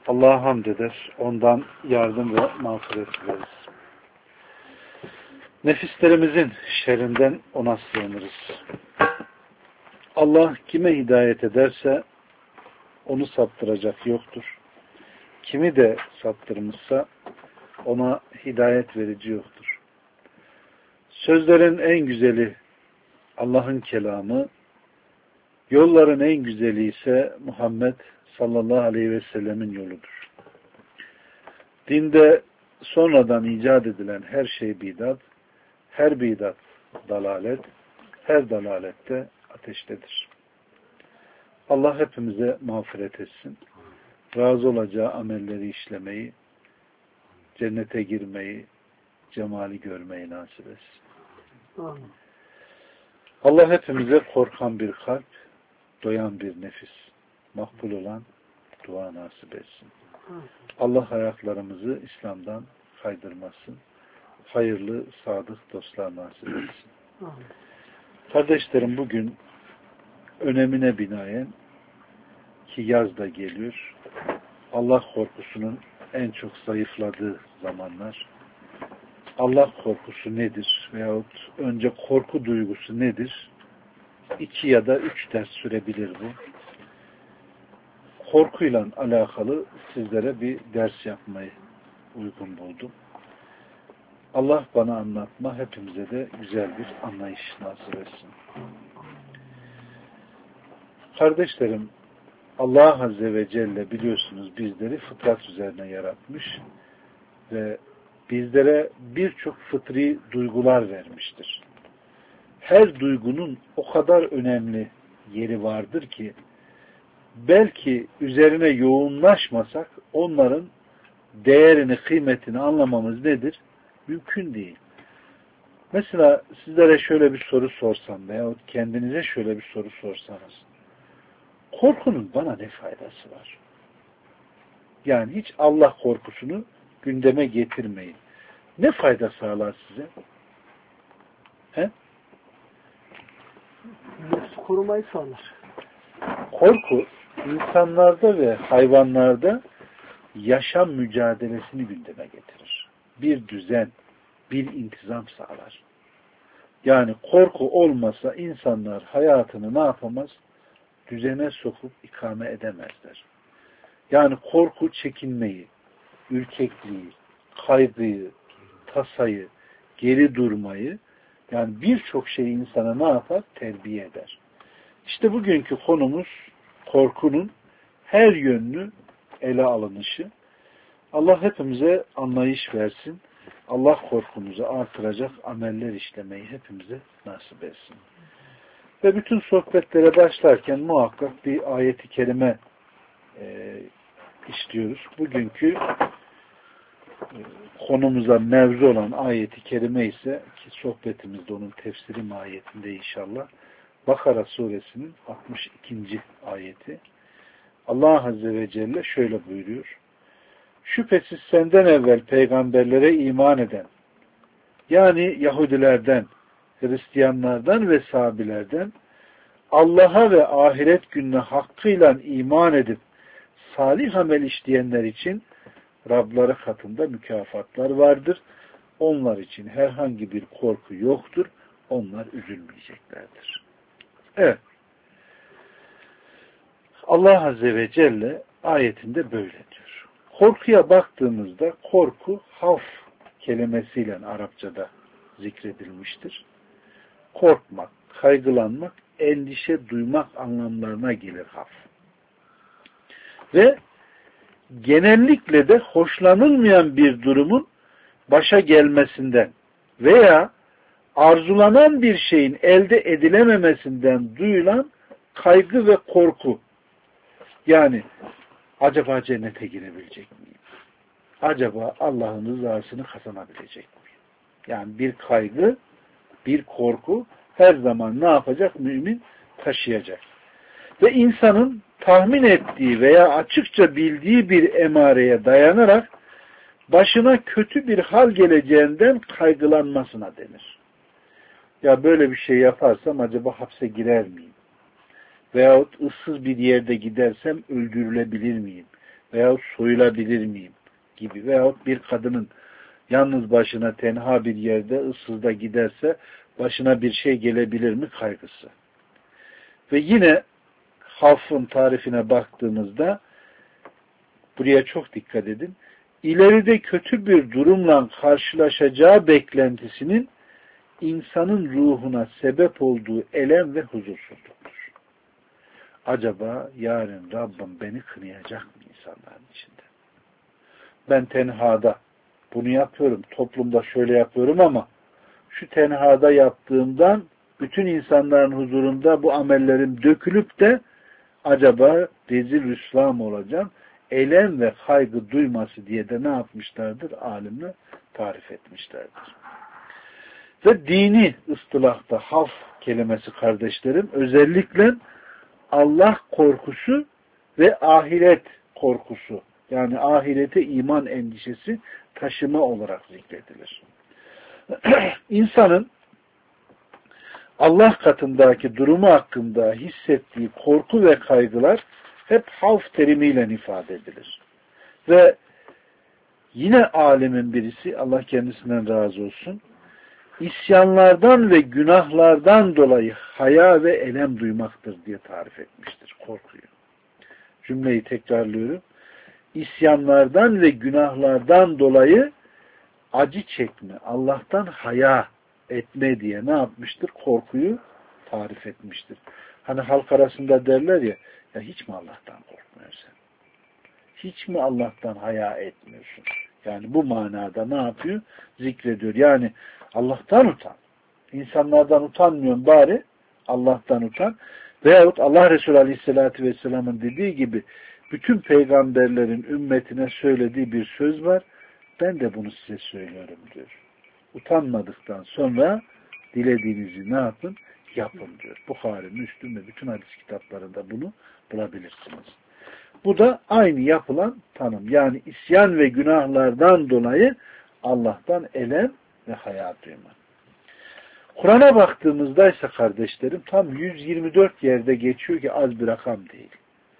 Allah'a hamd eder, ondan yardım ve mağfiret dileriz. Nefislerimizin şerrinden ona sığınırız. Allah kime hidayet ederse onu saptıracak yoktur. Kimi de saptırmışsa ona hidayet verici yoktur. Sözlerin en güzeli Allah'ın kelamı, yolların en güzeli ise Muhammed sallallahu aleyhi ve sellemin yoludur. Dinde sonradan icat edilen her şey bidat, her bidat dalalet, her dalalette ateştedir. Allah hepimize mağfiret etsin. Razı olacağı amelleri işlemeyi, cennete girmeyi, cemali görmeyi nasip etsin. Amin. Allah hepimize korkan bir kalp, doyan bir nefis, makbul olan dua nasip etsin. Allah ayaklarımızı İslam'dan kaydırmasın. Hayırlı, sadık dostlar nasip etsin. Kardeşlerim, bugün önemine binaen ki yaz da geliyor, Allah korkusunun en çok zayıfladığı zamanlar. Allah korkusu nedir? Veyahut önce korku duygusu nedir? 2 ya da 3 ders sürebilir bu. Korkuyla alakalı sizlere bir ders yapmayı uygun buldum. Allah bana anlatma, hepimize de güzel bir anlayış nasip etsin. Kardeşlerim, Allah Azze ve Celle biliyorsunuz bizleri fıtrat üzerine yaratmış ve bizlere birçok fıtri duygular vermiştir. Her duygunun o kadar önemli yeri vardır ki belki üzerine yoğunlaşmasak onların değerini, kıymetini anlamamız nedir? Mümkün değil. Mesela sizlere şöyle bir soru sorsam veyahut kendinize şöyle bir soru sorsanız, korkunun bana ne faydası var? Yani hiç Allah korkusunu gündeme getirmeyin. Ne fayda sağlar size? He? Nefsi korumayı sağlar. Korku insanlarda ve hayvanlarda yaşam mücadelesini gündeme getirir. Bir düzen, bir intizam sağlar. Yani korku olmasa insanlar hayatını ne yapamaz? Düzene sokup ikame edemezler. Yani korku çekinmeyi, ürkekliği, kaygıyı, tasayı, geri durmayı, yani birçok şeyi insana ne yapar? Terbiye eder. İşte bugünkü konumuz korkunun her yönlü ele alınışı. Allah hepimize anlayış versin. Allah korkumuzu artıracak ameller işlemeyi hepimize nasip etsin. Ve bütün sohbetlere başlarken muhakkak bir ayeti kerime işliyoruz. Bugünkü konumuza mevzu olan ayeti kerime ise ki sohbetimizde onun tefsiri mahiyetinde inşallah Bakara suresinin 62. ayeti. Allah Azze ve Celle şöyle buyuruyor. Şüphesiz senden evvel peygamberlere iman eden, yani Yahudilerden, Hristiyanlardan ve Sabilerden Allah'a ve ahiret gününe hakkıyla iman edip salih amel işleyenler için Rabları katında mükafatlar vardır. Onlar için herhangi bir korku yoktur. Onlar üzülmeyeceklerdir. Evet. Allah Azze ve Celle ayetinde böyle diyor. Korkuya baktığımızda korku havf kelimesiyle Arapçada zikredilmiştir. Korkmak, kaygılanmak, endişe duymak anlamlarına gelir havf. Ve genellikle de hoşlanılmayan bir durumun başa gelmesinden veya arzulanan bir şeyin elde edilememesinden duyulan kaygı ve korku. Yani acaba cennete girebilecek miyim? Acaba Allah'ın rızasını kazanabilecek miyim? Yani bir kaygı, bir korku her zaman ne yapacak? Mümin taşıyacak. Ve insanın tahmin ettiği veya açıkça bildiği bir emareye dayanarak başına kötü bir hal geleceğinden kaygılanmasına denir. Ya böyle bir şey yaparsam acaba hapse girer miyim? Veyahut ıssız bir yerde gidersem öldürülebilir miyim? veyahut soyulabilir miyim gibi veyahut bir kadının yalnız başına tenha bir yerde ıssızda giderse başına bir şey gelebilir mi kaygısı. Ve yine havfın tarifine baktığımızda buraya çok dikkat edin. İleride kötü bir durumla karşılaşacağı beklentisinin insanın ruhuna sebep olduğu elem ve huzursuzluktur. Acaba yarın Rabbim beni kınayacak mı insanların içinde? Ben tenhada bunu yapıyorum, toplumda şöyle yapıyorum ama şu tenhada yaptığımdan bütün insanların huzurunda bu amellerim dökülüp de acaba rezil rüsva mı olacağım? Elem ve kaygı duyması diye de ne yapmışlardır? Alimler tarif etmişlerdir. Ve dini ıstılahta havf kelimesi kardeşlerim özellikle Allah korkusu ve ahiret korkusu yani ahirete iman endişesi taşıma olarak zikredilir. İnsanın Allah katındaki durumu hakkında hissettiği korku ve kaygılar hep havf terimiyle ifade edilir. Ve yine alimin birisi, Allah kendisinden razı olsun, isyanlardan ve günahlardan dolayı haya ve elem duymaktır diye tarif etmiştir korkuyu. Cümleyi tekrarlıyorum. İsyanlardan ve günahlardan dolayı acı çekme, Allah'tan haya etme diye ne yapmıştır? Korkuyu tarif etmiştir. Hani halk arasında derler ya hiç mi Allah'tan korkmuyorsun? Hiç mi Allah'tan haya etmiyorsun? Yani bu manada ne yapıyor? Zikrediyor. Yani Allah'tan utan. İnsanlardan utanmıyorsun bari Allah'tan utan. Veyahut Allah Resulü Aleyhisselatü Vesselam'ın dediği gibi bütün peygamberlerin ümmetine söylediği bir söz var. Ben de bunu size söylüyorum diyor. Utanmadıktan sonra dilediğinizi ne yapın? Yapın diyor. Bukhari, Müslüm ve bütün hadis kitaplarında bunu bulabilirsiniz. Bu da aynı yapılan tanım. Yani isyan ve günahlardan dolayı Allah'tan elem ve haya duyma. Kur'an'a baktığımızda ise kardeşlerim tam 124 yerde geçiyor ki az bir rakam değil.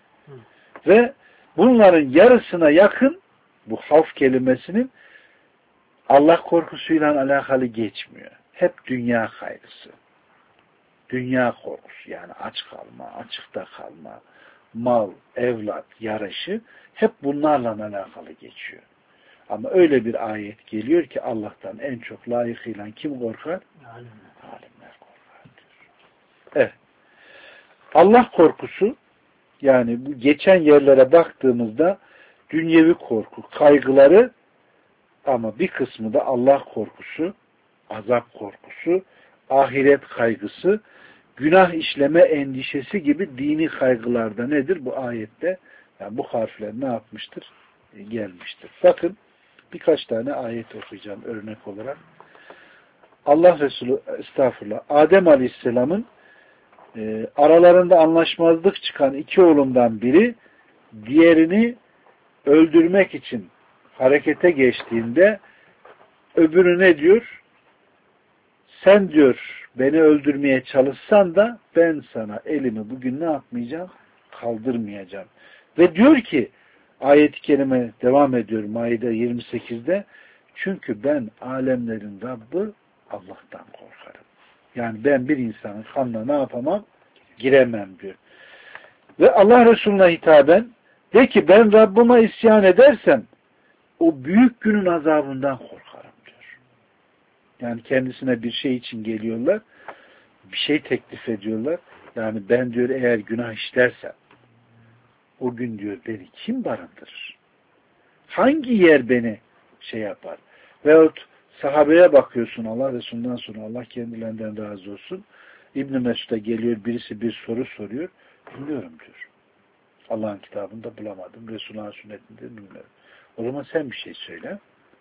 Ve bunların yarısına yakın bu havf kelimesinin Allah korkusuyla alakalı geçmiyor. Hep dünya kaygısı. Dünya korkusu yani aç kalma, açıkta kalma, mal, evlat, yarışı hep bunlarla alakalı geçiyor. Ama öyle bir ayet geliyor ki Allah'tan en çok layıkıyla kim korkar? Alimler korkar diyor. Evet. Allah korkusu yani bu geçen yerlere baktığımızda dünyevi korku, kaygıları ama bir kısmı da Allah korkusu, azap korkusu, ahiret kaygısı, günah işleme endişesi gibi dini kaygılarda nedir? Bu ayette yani bu harfler ne yapmıştır? Gelmiştir. Bakın birkaç tane ayet okuyacağım örnek olarak. Allah Resulü estağfurullah Adem Aleyhisselam'ın aralarında anlaşmazlık çıkan iki oğlundan biri diğerini öldürmek için harekete geçtiğinde öbürü ne diyor? Sen diyor beni öldürmeye çalışsan da ben sana elimi bugün ne yapmayacağım? Kaldırmayacağım. Ve diyor ki ayet-i kerime devam ediyor Maide 28'de çünkü ben alemlerin Rabbi Allah'tan korkarım. Yani ben bir insanın kanına ne yapamam? Giremem diyor. Ve Allah Resulü'ne hitaben de ki ben Rabbime isyan edersem o büyük günün azabından korkarım diyor. Yani kendisine bir şey için geliyorlar. Bir şey teklif ediyorlar. Yani ben diyor eğer günah işlersem o gün diyor beni kim barındırır? Hangi yer beni şey yapar? Veyahut sahabeye bakıyorsun Allah Resulü'nden sonra Allah kendilerinden razı olsun. İbn-i Mesud'a geliyor birisi bir soru soruyor. Bilmiyorum diyor. Allah'ın kitabında bulamadım. Resulullah'ın sünnetinde bilmiyorum. O zaman sen bir şey söyle.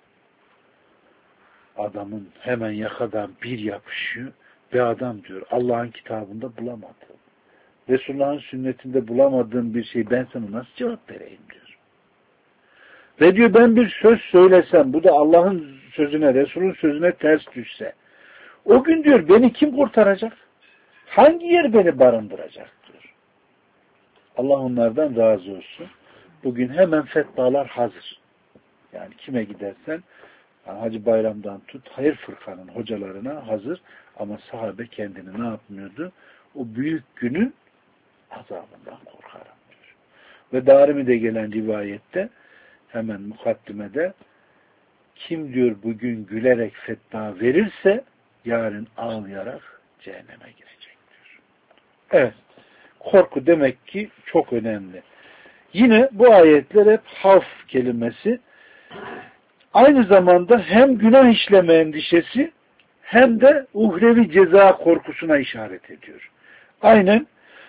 Adamın hemen yakadan bir yapışıyor ve adam diyor Allah'ın kitabında bulamadım. Resulullah'ın sünnetinde bulamadığım bir şeyi ben sana nasıl cevap vereyim diyor. Ve diyor ben bir söz söylesem bu da Allah'ın sözüne, Resul'ün sözüne ters düşse o gün diyor beni kim kurtaracak? Hangi yer beni barındıracak diyor. Allah onlardan razı olsun. Bugün hemen fetvalar hazır. Yani kime gidersen, yani Hacı Bayram'dan tut, hayır fırkanın hocalarına hazır. Ama sahabe kendini ne yapmıyordu? O büyük günün azabından korkarım diyor. Ve Darimi'de gelen rivayette hemen mukaddimede kim diyor bugün gülerek fetva verirse yarın ağlayarak cehenneme girecek diyor. Evet. Korku demek ki çok önemli. Yine bu ayetler hep havf kelimesi aynı zamanda hem günah işleme endişesi hem de uhrevi ceza korkusuna işaret ediyor. Aynen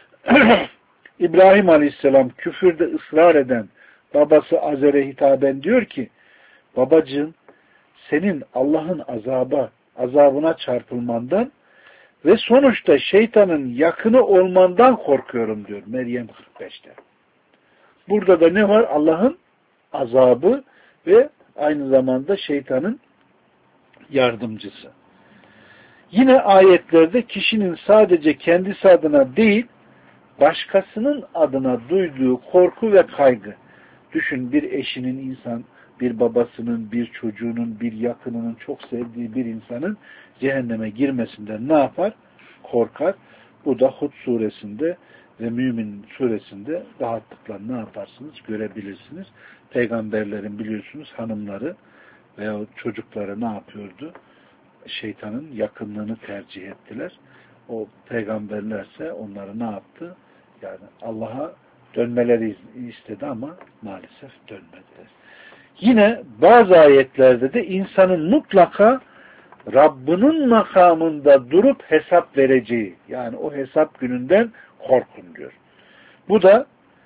İbrahim Aleyhisselam küfürde ısrar eden babası Azer'e hitaben diyor ki babacığım senin Allah'ın azabına çarpılmandan ve sonuçta şeytanın yakını olmandan korkuyorum diyor Meryem 45'te. Burada da ne var? Allah'ın azabı ve aynı zamanda şeytanın yardımcısı. Yine ayetlerde kişinin sadece kendisi adına değil, başkasının adına duyduğu korku ve kaygı. Düşün bir eşinin bir babasının, bir çocuğunun, bir yakınının, çok sevdiği bir insanın cehenneme girmesinden ne yapar? Korkar. Bu da Hud suresinde ve Mümin suresinde rahatlıkla ne yaparsınız? Görebilirsiniz. Peygamberlerin biliyorsunuz hanımları veya çocukları ne yapıyordu? Şeytanın yakınlığını tercih ettiler. O peygamberlerse onları ne yaptı? Yani Allah'a dönmeleri istedi ama maalesef dönmediler. Yine bazı ayetlerde de insanın mutlaka Rabbinin makamında durup hesap vereceği, yani o hesap gününden korkun diyor. Bu da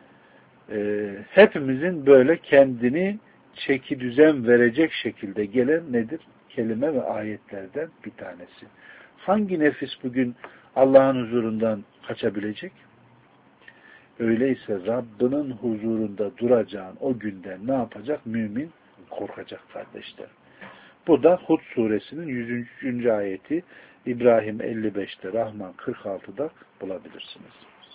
hepimizin böyle kendini çeki düzen verecek şekilde gelen nedir? Kelime ve ayetlerden bir tanesi. Hangi nefis bugün Allah'ın huzurundan kaçabilecek? Öyleyse Rabbinin huzurunda duracağın o günden ne yapacak? Mümin korkacak kardeşler. Bu da Hud suresinin 103. ayeti, İbrahim 55'te, Rahman 46'da bulabilirsiniz.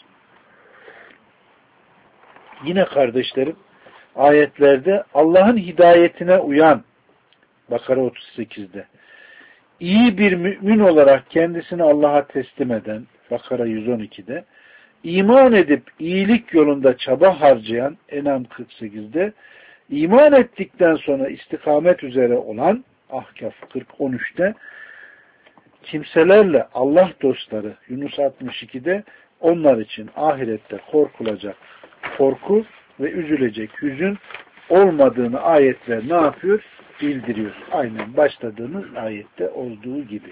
Yine kardeşlerim ayetlerde Allah'ın hidayetine uyan, Bakara 38'de, iyi bir mümin olarak kendisini Allah'a teslim eden, Bakara 112'de, iman edip iyilik yolunda çaba harcayan, En'am 48'de, iman ettikten sonra istikamet üzere olan, Ahkaf 13'te, kimselerle Allah dostları, Yunus 62'de, onlar için ahirette korkulacak korku ve üzülecek hüzün olmadığını ayetler ne yapıyor? Bildiriyor. Aynen başladığımız ayette olduğu gibi.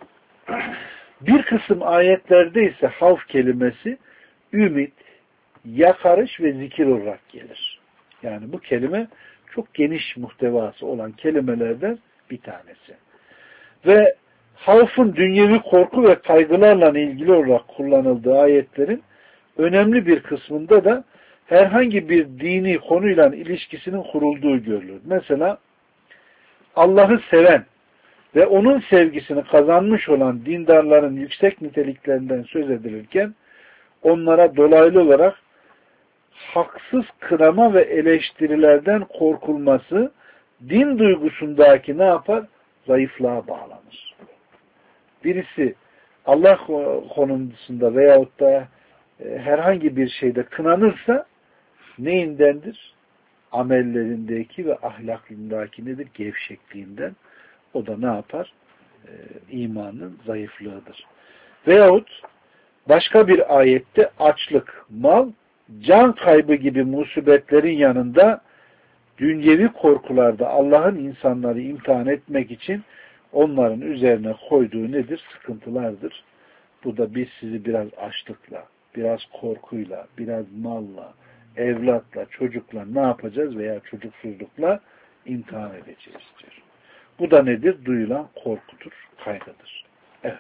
Bir kısım ayetlerde ise havf kelimesi ümit, yakarış ve zikir olarak gelir. Yani bu kelime çok geniş muhtevası olan kelimelerden bir tanesi. Ve havfın dünyevi korku ve kaygılarla ilgili olarak kullanıldığı ayetlerin önemli bir kısmında da herhangi bir dini konuyla ilişkisinin kurulduğu görülür. Mesela Allah'ı seven ve onun sevgisini kazanmış olan dindarların yüksek niteliklerinden söz edilirken onlara dolaylı olarak haksız kınama ve eleştirilerden korkulması din duygusundaki ne yapar? Zayıflığa bağlanır. Birisi Allah konusunda veyahut da herhangi bir şeyde kınanırsa neyindendir? Amellerindeki ve ahlakındaki nedir? Gevşekliğinden. O da ne yapar? İmanın zayıflığıdır. Veyahut başka bir ayette açlık, mal, can kaybı gibi musibetlerin yanında dünyevi korkularda Allah'ın insanları imtihan etmek için onların üzerine koyduğu nedir? Sıkıntılardır. Bu da biz sizi biraz açlıkla, biraz korkuyla, biraz malla, evlatla, çocukla ne yapacağız veya çocuksuzlukla imtihan edeceğiz diyor. Bu da nedir? Duyulan korkudur, kaygıdır. Evet.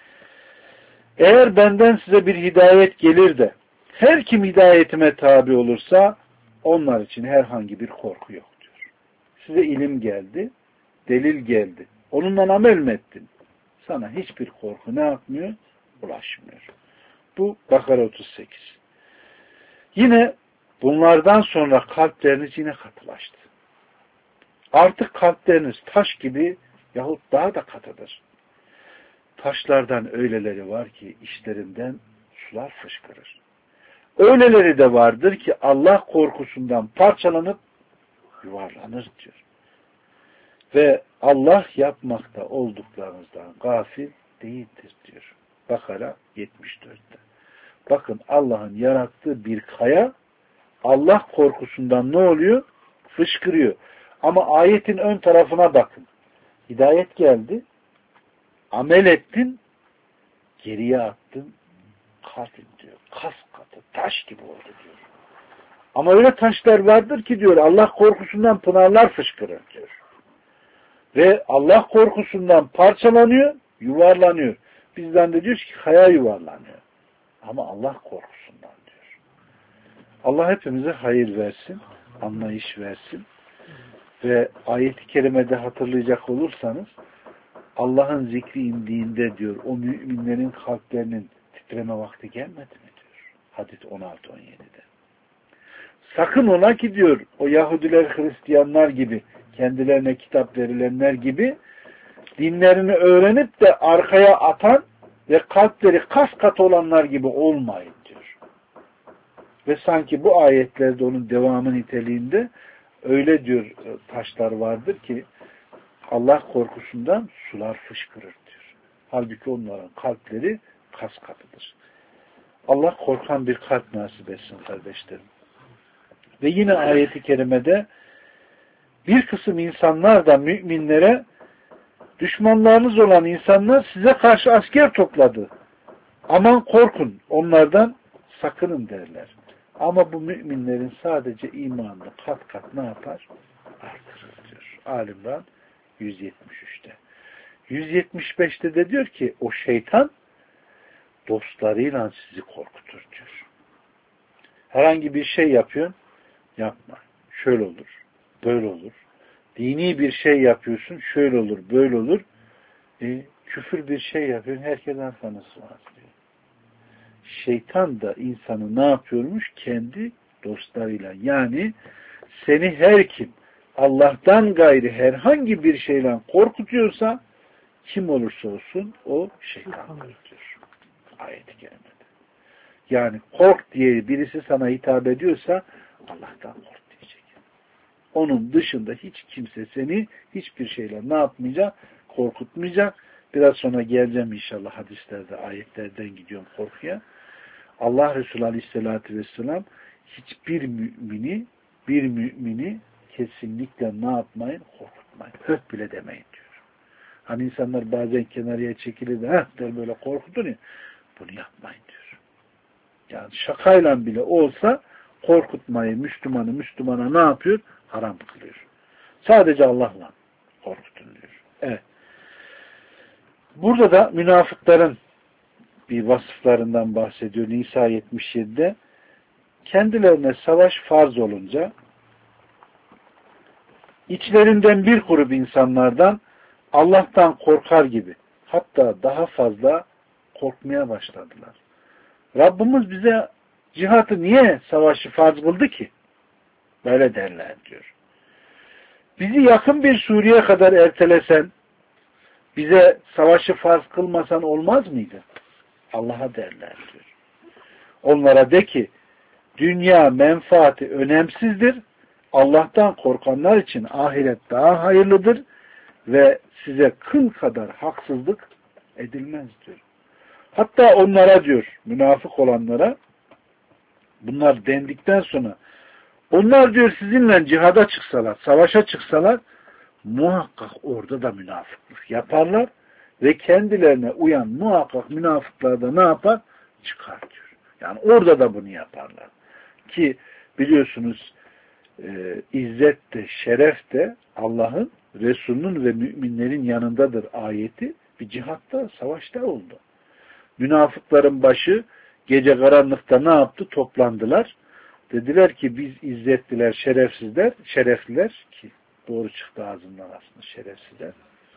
Eğer benden size bir hidayet gelir de her kim hidayetime tabi olursa onlar için herhangi bir korku yok diyor. Size ilim geldi, delil geldi. Onunla amel mi ettin? Sana hiçbir korku ne yapmıyor? Ulaşmıyor. Bu Bakara 38. Yine Bunlardan sonra kalpleriniz yine katılaştı. Artık kalpleriniz taş gibi yahut daha da katıdır. Taşlardan öyleleri var ki içlerinden sular fışkırır. Öyleleri de vardır ki Allah korkusundan parçalanıp yuvarlanır diyor. Ve Allah yapmakta olduklarınızdan gafil değildir diyor. Bakara 74'te. Bakın Allah'ın yarattığı bir kaya Allah korkusundan ne oluyor? Fışkırıyor. Ama ayetin ön tarafına bakın. Hidayet geldi. Amel ettin. Geriye attın. Kalbin diyor. Kas katı. Taş gibi oldu diyor. Ama öyle taşlar vardır ki diyor Allah korkusundan pınarlar fışkırır diyor. Ve Allah korkusundan parçalanıyor, yuvarlanıyor. Bizden de diyoruz ki kaya yuvarlanıyor. Ama Allah korkusundan diyor. Allah hepimize hayır versin, anlayış versin. Ve ayet-i kerimede hatırlayacak olursanız Allah'ın zikri indiğinde diyor o müminlerin kalplerinin titreme vakti gelmedi mi diyor. Hadis 16-17'de. Sakın ola ki diyor o Yahudiler, Hristiyanlar gibi kendilerine kitap verilenler gibi dinlerini öğrenip de arkaya atan ve kalpleri kas katı olanlar gibi olmayın diyor. Ve sanki bu ayetlerde onun devamı niteliğinde öyle diyor taşlar vardır ki Allah korkusundan sular fışkırır diyor. Halbuki onların kalpleri kas katıdır. Allah korkan bir kalp nasip etsin kardeşlerim. Ve yine ayeti kerimede bir kısım insanlar da müminlere düşmanlarınız olan insanlar size karşı asker topladı. Aman korkun onlardan sakının derler. Ama bu müminlerin sadece imanını kat kat ne yapar? Artırır diyor. Ali-İmran 173'te. 175'te de diyor ki o şeytan dostlarıyla sizi korkutur diyor. Herhangi bir şey yapıyorsun, yapma. Şöyle olur, böyle olur. Dini bir şey yapıyorsun, şöyle olur, böyle olur. Küfür bir şey yapıyorsun, herkesten sanısı var diyor. Şeytan da insanı ne yapıyormuş? Kendi dostlarıyla. Yani seni her kim Allah'tan gayri herhangi bir şeyle korkutuyorsa kim olursa olsun o şeytandır diyor. Ayet-i kerimede. Yani kork diye birisi sana hitap ediyorsa Allah'tan kork diyecek. Onun dışında hiç kimse seni hiçbir şeyle ne yapmayacak? Korkutmayacak. Biraz sonra geleceğim inşallah hadislerde, ayetlerden gidiyorum korkuya. Allah Resulü Aleyhisselatü Vesselam hiçbir mümini kesinlikle ne yapmayın? Korkutmayın. Höt bile demeyin diyor. Hani insanlar bazen kenarıya çekilir de der böyle korkutun ya. Bunu yapmayın diyor. Yani şakayla bile olsa korkutmayı Müslümana ne yapıyor? Haram kılıyor. Sadece Allah'la korkutun diyor. Evet. Burada da münafıkların bir vasıflarından bahsediyor Nisa 77'de. Kendilerine savaş farz olunca içlerinden bir grup insanlardan Allah'tan korkar gibi hatta daha fazla korkmaya başladılar. Rabbimiz bize cihatı niye savaşı farz kıldı ki? Böyle derler diyor. Bizi yakın bir Suriye kadar ertelesen bize savaşı farz kılmasan olmaz mıydı? Allah'a derler diyor. Onlara de ki dünya menfaati önemsizdir. Allah'tan korkanlar için ahiret daha hayırlıdır ve size kıl kadar haksızlık edilmez diyor. Hatta onlara diyor, münafık olanlara bunlar dendikten sonra onlar diyor sizinle cihada çıksalar, savaşa çıksalar muhakkak orada da münafıklık yaparlar ve kendilerine uyan muhakkak münafıklar da ne yapar? Çıkar diyor. Yani orada da bunu yaparlar. Ki biliyorsunuz izzet de şeref de Allah'ın, Resulünün ve müminlerin yanındadır ayeti bir cihatta, savaşta oldu. Münafıkların başı gece karanlıkta ne yaptı? Toplandılar. Dediler ki biz izzetliler, şerefliler ki doğru çıktı ağzından aslında şerefsizler.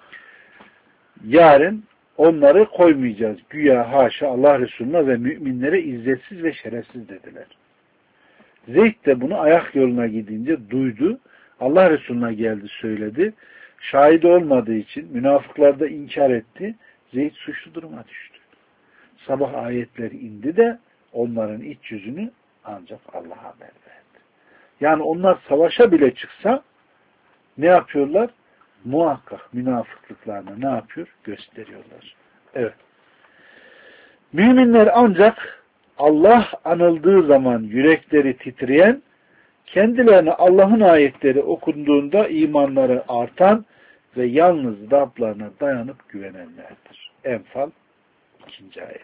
Yarın onları koymayacağız. Güya haşa Allah Resulüne ve müminlere izzetsiz ve şerefsiz dediler. Zeyd de bunu ayak yoluna gidince duydu. Allah Resulüne geldi söyledi. Şahit olmadığı için münafıklar da inkar etti. Zeyd suçlu duruma düştü. Sabah ayetleri indi de onların iç yüzünü ancak Allah'a haber verdi. Yani onlar savaşa bile çıksa ne yapıyorlar? Muhakkak münafıklıklarını ne yapıyor? Gösteriyorlar. Evet. Müminler ancak Allah anıldığı zaman yürekleri titreyen, kendilerine Allah'ın ayetleri okunduğunda imanları artan ve yalnız Rablarına dayanıp güvenenlerdir. Enfal 2. ayet.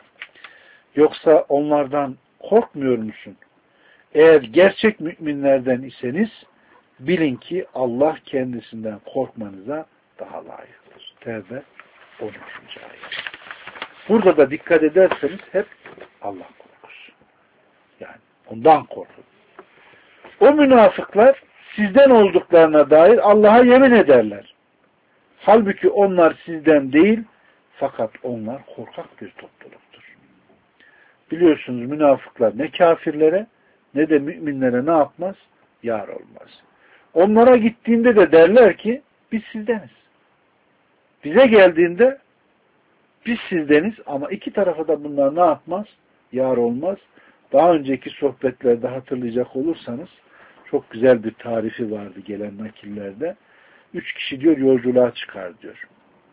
Yoksa onlardan korkmuyor musun? Eğer gerçek müminlerden iseniz bilin ki Allah kendisinden korkmanıza daha layıktır. Tevbe 13. ayet. Burada da dikkat ederseniz hep Allah korkusu. Yani ondan korkun. O münafıklar sizden olduklarına dair Allah'a yemin ederler. Halbuki onlar sizden değil, fakat onlar korkak bir topluluktur. Biliyorsunuz münafıklar ne kafirlere ne de müminlere ne yapmaz? Yar olmaz. Onlara gittiğinde de derler ki biz sizdeniz. Bize geldiğinde biz sizdeniz ama iki tarafa da bunlar ne yapmaz? Yar olmaz. Daha önceki sohbetlerde hatırlayacak olursanız çok güzel bir tarifi vardı gelen nakillerde. 3 kişi diyor yolculuğa çıkar diyor.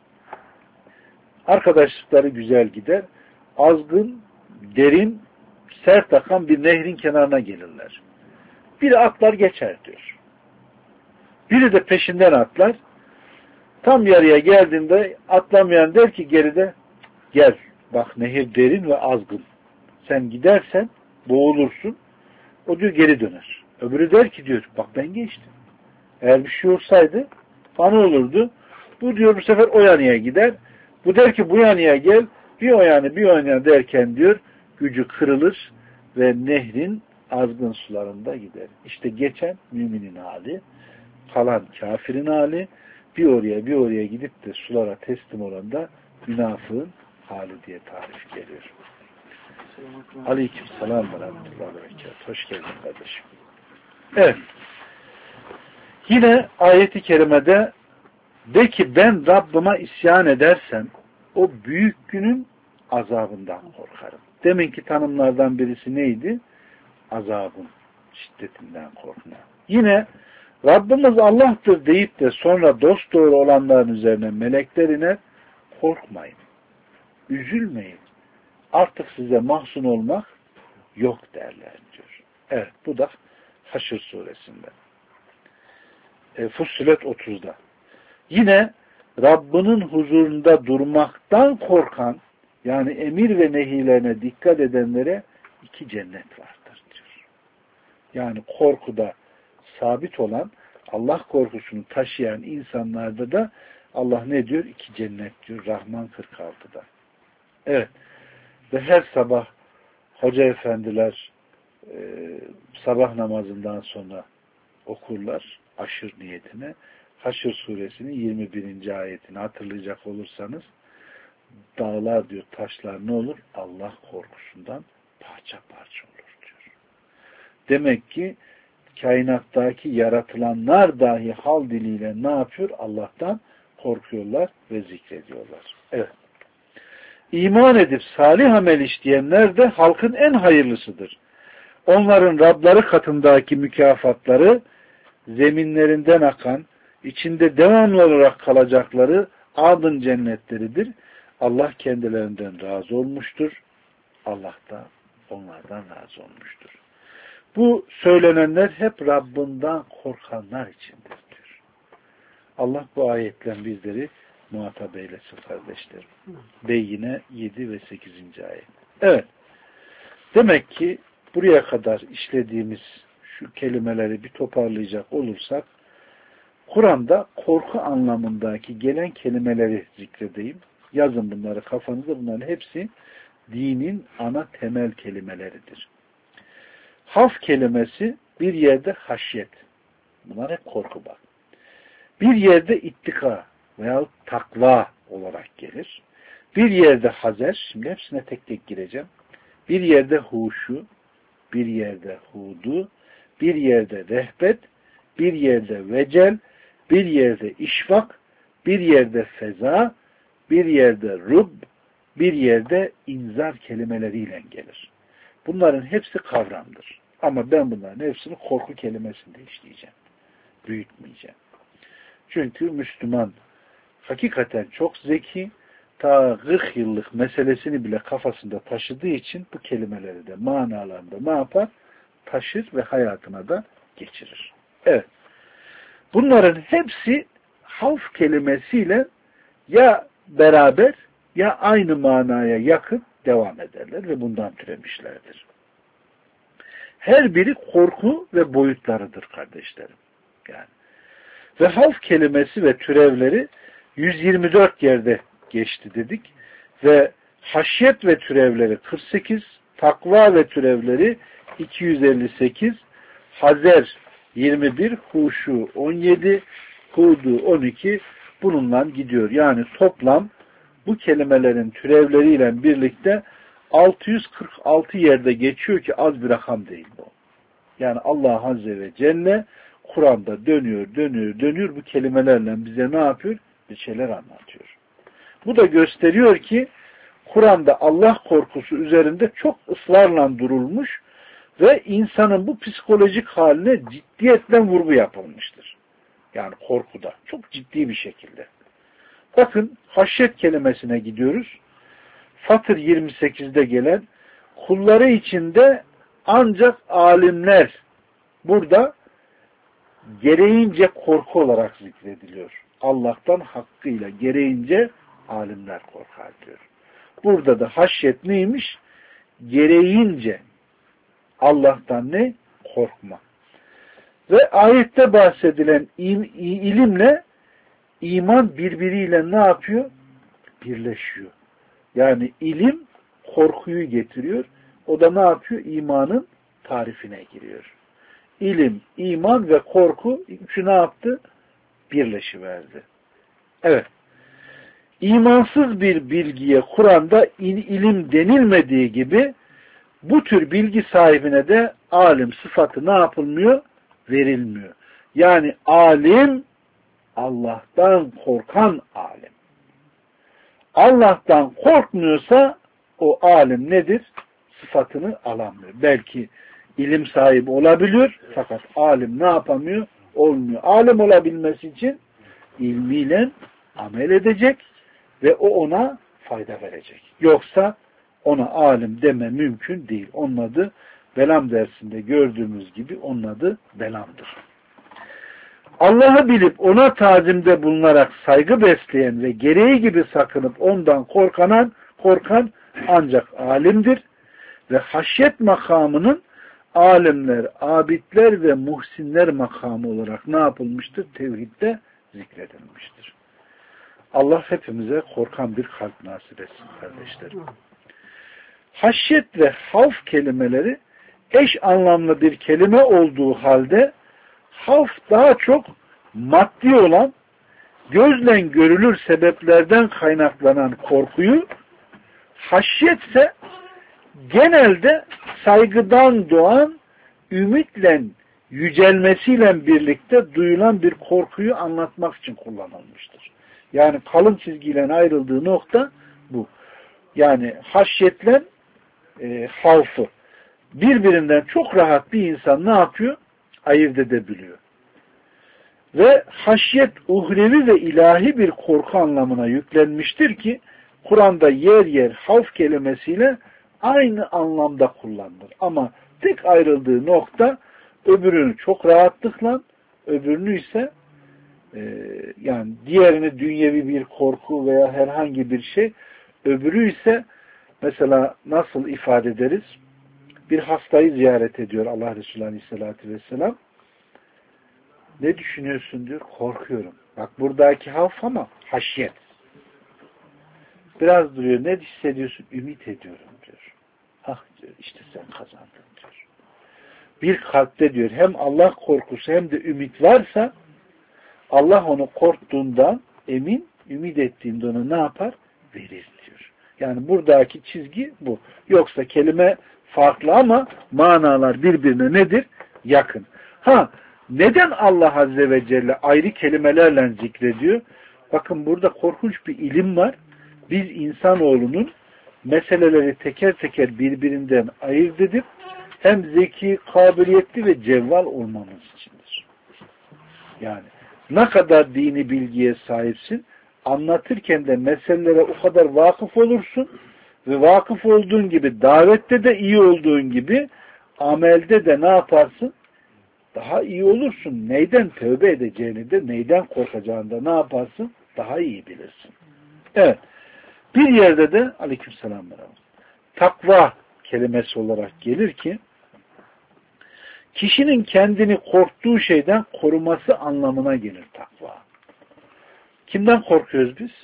Arkadaşlıkları güzel gider. Azgın, derin, sert akan bir nehrin kenarına gelirler. Biri atlar geçer diyor. Biri de peşinden atlar. Tam yarıya geldiğinde atlamayan der ki geride gel. Bak nehir derin ve azgın. Sen gidersen boğulursun. O diyor geri döner. Öbürü der ki diyor bak ben geçtim. Eğer bir şey olsaydı bana olurdu. Bu diyor bu sefer o yanıya gider. Bu der ki bu yanıya gel. Bir o yana bir o yana derken diyor gücü kırılır ve nehrin azgın sularında gider. İşte geçen müminin hali, kalan kafirin hali, bir oraya gidip de sulara teslim olan da münafığın hali diye tarif geliyor. Aleykümselam ve rahmetullahi ve berekatuhu. Hoş geldin kardeşim. Evet. Yine ayeti kerimede de ki ben Rabbime isyan edersem o büyük günün azabından korkarım. Deminki tanımlardan birisi neydi? Azabın şiddetinden korkma. Yine Rabbimiz Allah'tır deyip de sonra dosdoğru olanların üzerine melekler iner. Korkmayın. Üzülmeyin. Artık size mahzun olmak yok derler diyor. Evet bu da Haşr suresinde. Fussilet 30'da. Yine Rabbinin huzurunda durmaktan korkan yani emir ve nehilerine dikkat edenlere 2 cennet vardır diyor. Yani korkuda sabit olan Allah korkusunu taşıyan insanlarda da Allah ne diyor? 2 cennet diyor. Rahman 46'da. Evet. Ve her sabah hoca efendiler sabah namazından sonra okurlar aşır niyetine. Haşr suresinin 21. ayetini hatırlayacak olursanız dağlar diyor, taşlar ne olur? Allah korkusundan parça parça olur diyor. Demek ki kainattaki yaratılanlar dahi hal diliyle ne yapıyor? Allah'tan korkuyorlar ve zikrediyorlar. Evet. İman edip salih amel işleyenler de halkın en hayırlısıdır. Onların Rabları katındaki mükafatları zeminlerinden akan, içinde devamlı olarak kalacakları adın cennetleridir. Allah kendilerinden razı olmuştur. Allah da onlardan razı olmuştur. Bu söylenenler hep Rabbinden korkanlar içindir diyor. Allah bu ayetle bizleri muhatap eylesin kardeşlerim. Beyyine 7 ve 8. ayet. Evet. Demek ki buraya kadar işlediğimiz şu kelimeleri bir toparlayacak olursak Kur'an'da korku anlamındaki gelen kelimeleri zikredeyim. Yazın bunları kafanızda. Bunların hepsi dinin ana temel kelimeleridir. Haf kelimesi bir yerde haşyet. Bunlar hep korku bak. Bir yerde ittika veya takva olarak gelir. Bir yerde hazer. Şimdi hepsine tek tek gireceğim. Bir yerde huşu, bir yerde hudu, bir yerde rehbet, bir yerde vecel, bir yerde işvak, bir yerde feza, bir yerde rub, bir yerde inzar kelimeleriyle gelir. Bunların hepsi kavramdır. Ama ben bunların hepsini korku kelimesinde işleyeceğim. Büyütmeyeceğim. Çünkü Müslüman hakikaten çok zeki, ta 40 yıllık meselesini bile kafasında taşıdığı için bu kelimeleri de manalarında ne yapar? Taşır ve hayatına da geçirir. Evet. Bunların hepsi havf kelimesiyle ya beraber ya aynı manaya yakın devam ederler ve bundan türemişlerdir. Her biri korku ve boyutlarıdır kardeşlerim. Yani. Ve havf kelimesi ve türevleri 124 yerde geçti dedik. Ve haşyet ve türevleri 48, takva ve türevleri 258, hazer 21, huşu 17, hudu 12 bununla gidiyor. Yani toplam bu kelimelerin türevleriyle birlikte 646 yerde geçiyor ki az bir rakam değil bu. Yani Allah Azze ve Celle Kur'an'da dönüyor bu kelimelerle bize ne yapıyor? Bir şeyler anlatıyor. Bu da gösteriyor ki Kur'an'da Allah korkusu üzerinde çok ısrarla durulmuş ve insanın bu psikolojik haline ciddiyetle vurgu yapılmıştır. Yani korkuda. Çok ciddi bir şekilde. Bakın haşyet kelimesine gidiyoruz. Fatır 28'de gelen kulları içinde ancak alimler burada gereğince korku olarak zikrediliyor. Allah'tan hakkıyla gereğince alimler korkar diyor. Burada da haşyet neymiş? Gereğince Allah'tan ne? Korkma. Ve ayette bahsedilen ilimle iman birbiriyle ne yapıyor? Birleşiyor. Yani ilim korkuyu getiriyor. O da ne yapıyor? İmanın tarifine giriyor. İlim, iman ve korku üçü ne yaptı? Birleşiverdi. Evet. İmansız bir bilgiye Kur'an'da ilim denilmediği gibi bu tür bilgi sahibine de alim sıfatı ne yapılmıyor? Verilmiyor. Yani alim Allah'tan korkan alim. Allah'tan korkmuyorsa o alim nedir? Sıfatını alamıyor. Belki ilim sahibi olabiliyor fakat alim ne yapamıyor? Olmuyor. Alim olabilmesi için ilmiyle amel edecek ve o ona fayda verecek. Yoksa ona alim deme mümkün değil. Onun adı Belam dersinde gördüğümüz gibi onun adı Belam'dır. Allah'ı bilip ona tazimde bulunarak saygı besleyen ve gereği gibi sakınıp ondan korkan ancak alimdir ve haşyet makamının alimler, abidler ve muhsinler makamı olarak ne yapılmıştır? Tevhidde zikredilmiştir. Allah hepimize korkan bir kalp nasip etsin kardeşlerim. Haşyet ve havf kelimeleri eş anlamlı bir kelime olduğu halde havf daha çok maddi olan, gözle görülür sebeplerden kaynaklanan korkuyu, haşyet ise genelde saygıdan doğan, ümitle yücelmesiyle birlikte duyulan bir korkuyu anlatmak için kullanılmıştır. Yani kalın çizgiyle ayrıldığı nokta bu. Yani haşyetle havfı birbirinden çok rahat bir insan ne yapıyor? Ayırt edebiliyor. Ve haşyet uhrevi ve ilahi bir korku anlamına yüklenmiştir ki Kur'an'da yer yer havf kelimesiyle aynı anlamda kullanılır. Ama tek ayrıldığı nokta öbürünü çok rahatlıkla, öbürünü ise yani diğerini dünyevi bir korku veya herhangi bir şey, öbürü ise mesela nasıl ifade ederiz? Bir hastayı ziyaret ediyor Allah Resulü Aleyhisselatü Vesselam. Ne düşünüyorsun diyor. Korkuyorum. Bak buradaki havf ama haşyet. Biraz duruyor. Ne hissediyorsun? Ümit ediyorum diyor. Ah diyor işte sen kazandın diyor. Bir kalpte diyor hem Allah korkusu hem de ümit varsa Allah onu korktuğundan emin, ümit ettiğinde onu ne yapar? Verir diyor. Yani buradaki çizgi bu. Yoksa kelime farklı ama manalar birbirine nedir? Yakın. Neden Allah Azze ve Celle ayrı kelimelerle zikrediyor? Bakın burada korkunç bir ilim var. Biz insanoğlunun meseleleri teker teker birbirinden ayırt edip hem zeki, kabiliyetli ve cevval olmamız içindir. Yani ne kadar dini bilgiye sahipsin, anlatırken de meselelere o kadar vakıf olursun ve vakıf olduğun gibi davette de iyi olduğun gibi amelde de ne yaparsın? Daha iyi olursun. Neyden tövbe edeceğini de neyden korkacağını da ne yaparsın? Daha iyi bilirsin. Evet. Bir yerde de aleykümselam takva kelimesi olarak gelir ki kişinin kendini korktuğu şeyden koruması anlamına gelir takva. Kimden korkuyoruz biz?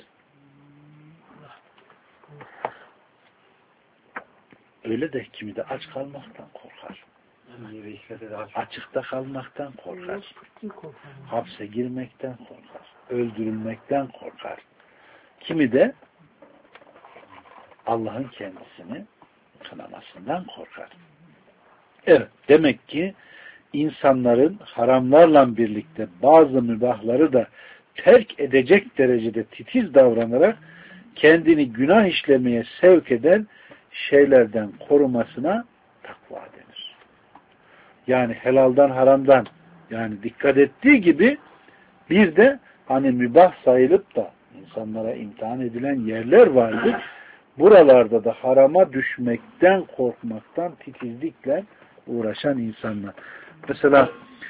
Öyle de kimi de aç kalmaktan korkar. Açıkta kalmaktan korkar. Hapse girmekten korkar. Öldürülmekten korkar. Kimi de Allah'ın kendisini kınamasından korkar. Evet, demek ki insanların haramlarla birlikte bazı mübahları da terk edecek derecede titiz davranarak kendini günah işlemeye sevk eden şeylerden korumasına takva denir. Yani helaldan haramdan yani dikkat ettiği gibi bir de hani mübah sayılıp da insanlara imtihan edilen yerler vardır. Buralarda da harama düşmekten korkmaktan titizlikle uğraşan insanlar. Mesela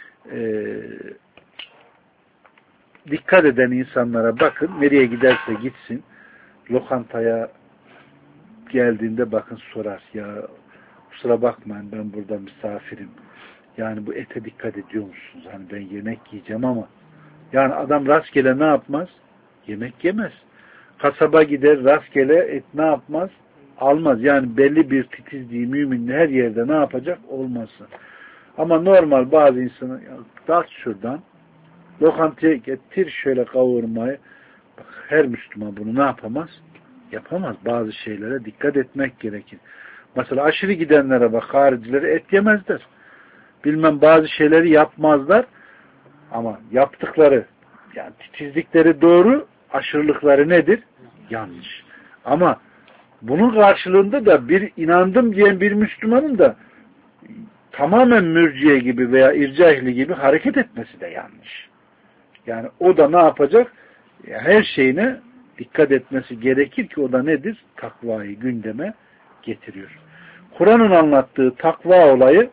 dikkat eden insanlara bakın, nereye giderse gitsin, lokantaya geldiğinde bakın sorar, ya kusura bakmayın ben burada misafirim. Yani bu ete dikkat ediyor musunuz? Hani ben yemek yiyeceğim ama yani adam rastgele ne yapmaz? Yemek yemez. Kasaba gider rastgele et ne yapmaz? Almaz. Yani belli bir titizliği müminle her yerde ne yapacak? Olması. Ama normal bazı insanı dağıt şuradan lokantaya getir şöyle kavurmayı. Bak, her Müslüman bunu ne yapamaz? Yapamaz. Bazı şeylere dikkat etmek gerekir. Mesela aşırı gidenlere bak, haricileri et yemezler. Bilmem bazı şeyleri yapmazlar. Ama yaptıkları yani titizlikleri doğru, aşırılıkları nedir? Yanlış. Ama bunun karşılığında da bir inandım diyen bir Müslümanın da tamamen mürciye gibi veya ircahli gibi hareket etmesi de yanlış. Yani o da ne yapacak? Her şeyine dikkat etmesi gerekir ki o da nedir? Takvayı gündeme getiriyor. Kur'an'ın anlattığı takva olayı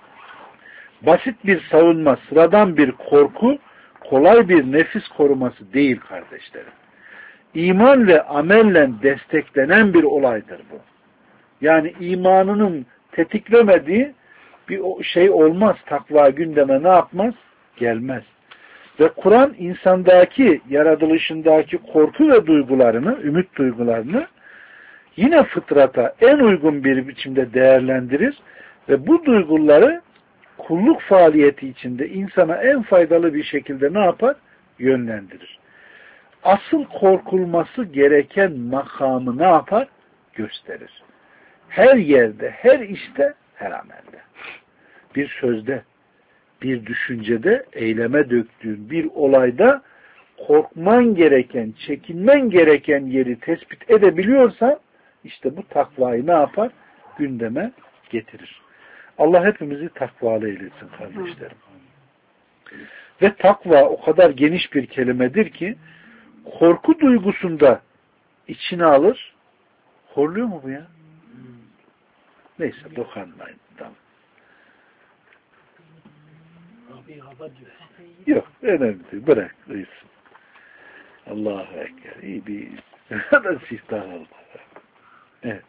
basit bir savunma, sıradan bir korku, kolay bir nefis koruması değil kardeşlerim. İman ve amelle desteklenen bir olaydır bu. Yani imanının tetiklemediği bir şey olmaz. Takva gündeme ne yapmaz? Gelmez. Ve Kur'an insandaki, yaratılışındaki korku ve duygularını, ümit duygularını yine fıtrata en uygun bir biçimde değerlendirir ve bu duyguları kulluk faaliyeti içinde insana en faydalı bir şekilde ne yapar? Yönlendirir. Asıl korkulması gereken makamı ne yapar? Gösterir. Her yerde, her işte, her amelde. Bir sözde, bir düşüncede, eyleme döktüğün bir olayda korkman gereken, çekinmen gereken yeri tespit edebiliyorsan işte bu takvayı ne yapar? Gündeme getirir. Allah hepimizi takvalı eylesin kardeşlerim. Ve takva o kadar geniş bir kelimedir ki korku duygusunda içine alır. Horluyor mu bu ya? Neyse dokanmayın. Tamam. Yok önemli değil. Bırak. Uyusun. Allahu Ekber. İyi bir da siftah oldu. Evet.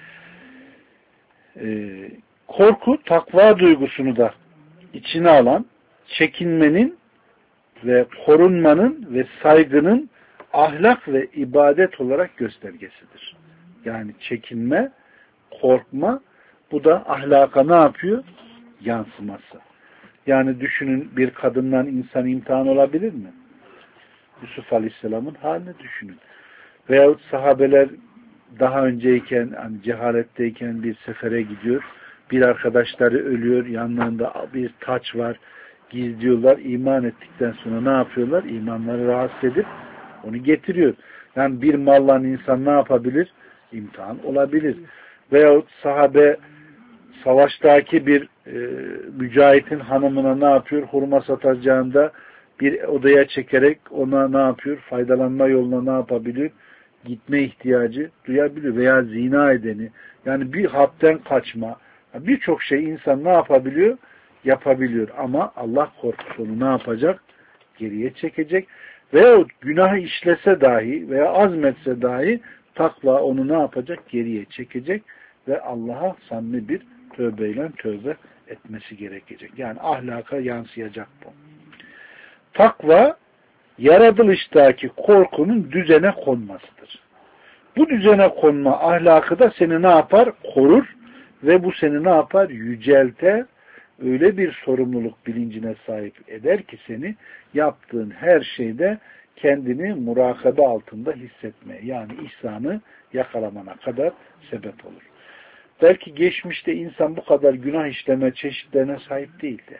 Korku takva duygusunu da içine alan çekinmenin ve korunmanın ve saygının ahlak ve ibadet olarak göstergesidir. Yani çekinme, korkma bu da ahlaka ne yapıyor? Yansıması. Yani düşünün bir kadından insan imtihan olabilir mi? Yusuf Aleyhisselam'ın halini düşünün. Veyahut sahabeler daha önceyken hani cehaletteyken bir sefere gidiyor. Bir arkadaşları ölüyor, yanlarında bir taç var, gizliyorlar. İman ettikten sonra ne yapıyorlar? İmanları rahatsız edip onu getiriyor. Yani bir malla insan ne yapabilir? İmtihan olabilir. Veyahut sahabe savaştaki bir mücahitin hanımına ne yapıyor? Hurma satacağında bir odaya çekerek ona ne yapıyor? Faydalanma yoluna ne yapabilir? Gitme ihtiyacı duyabiliyor. Veya zina edeni. Yani bir hadden kaçma. Birçok şey insan ne yapabiliyor? Yapabiliyor. Ama Allah korkusu onu ne yapacak? Geriye çekecek. Veyahut günahı işlese dahi veya azmetse dahi takva onu ne yapacak? Geriye çekecek ve Allah'a samimi bir tövbeyle tövbe etmesi gerekecek. Yani ahlaka yansıyacak bu. Takva yaratılıştaki korkunun düzene konmasıdır. Bu düzene konma ahlakı da seni ne yapar? Korur ve bu seni ne yapar? Yücelter. Öyle bir sorumluluk bilincine sahip eder ki seni yaptığın her şeyde kendini murakabe altında hissetmeye, yani ihsanı yakalamana kadar sebep olur. Belki geçmişte insan bu kadar günah işleme çeşitlerine sahip değildi.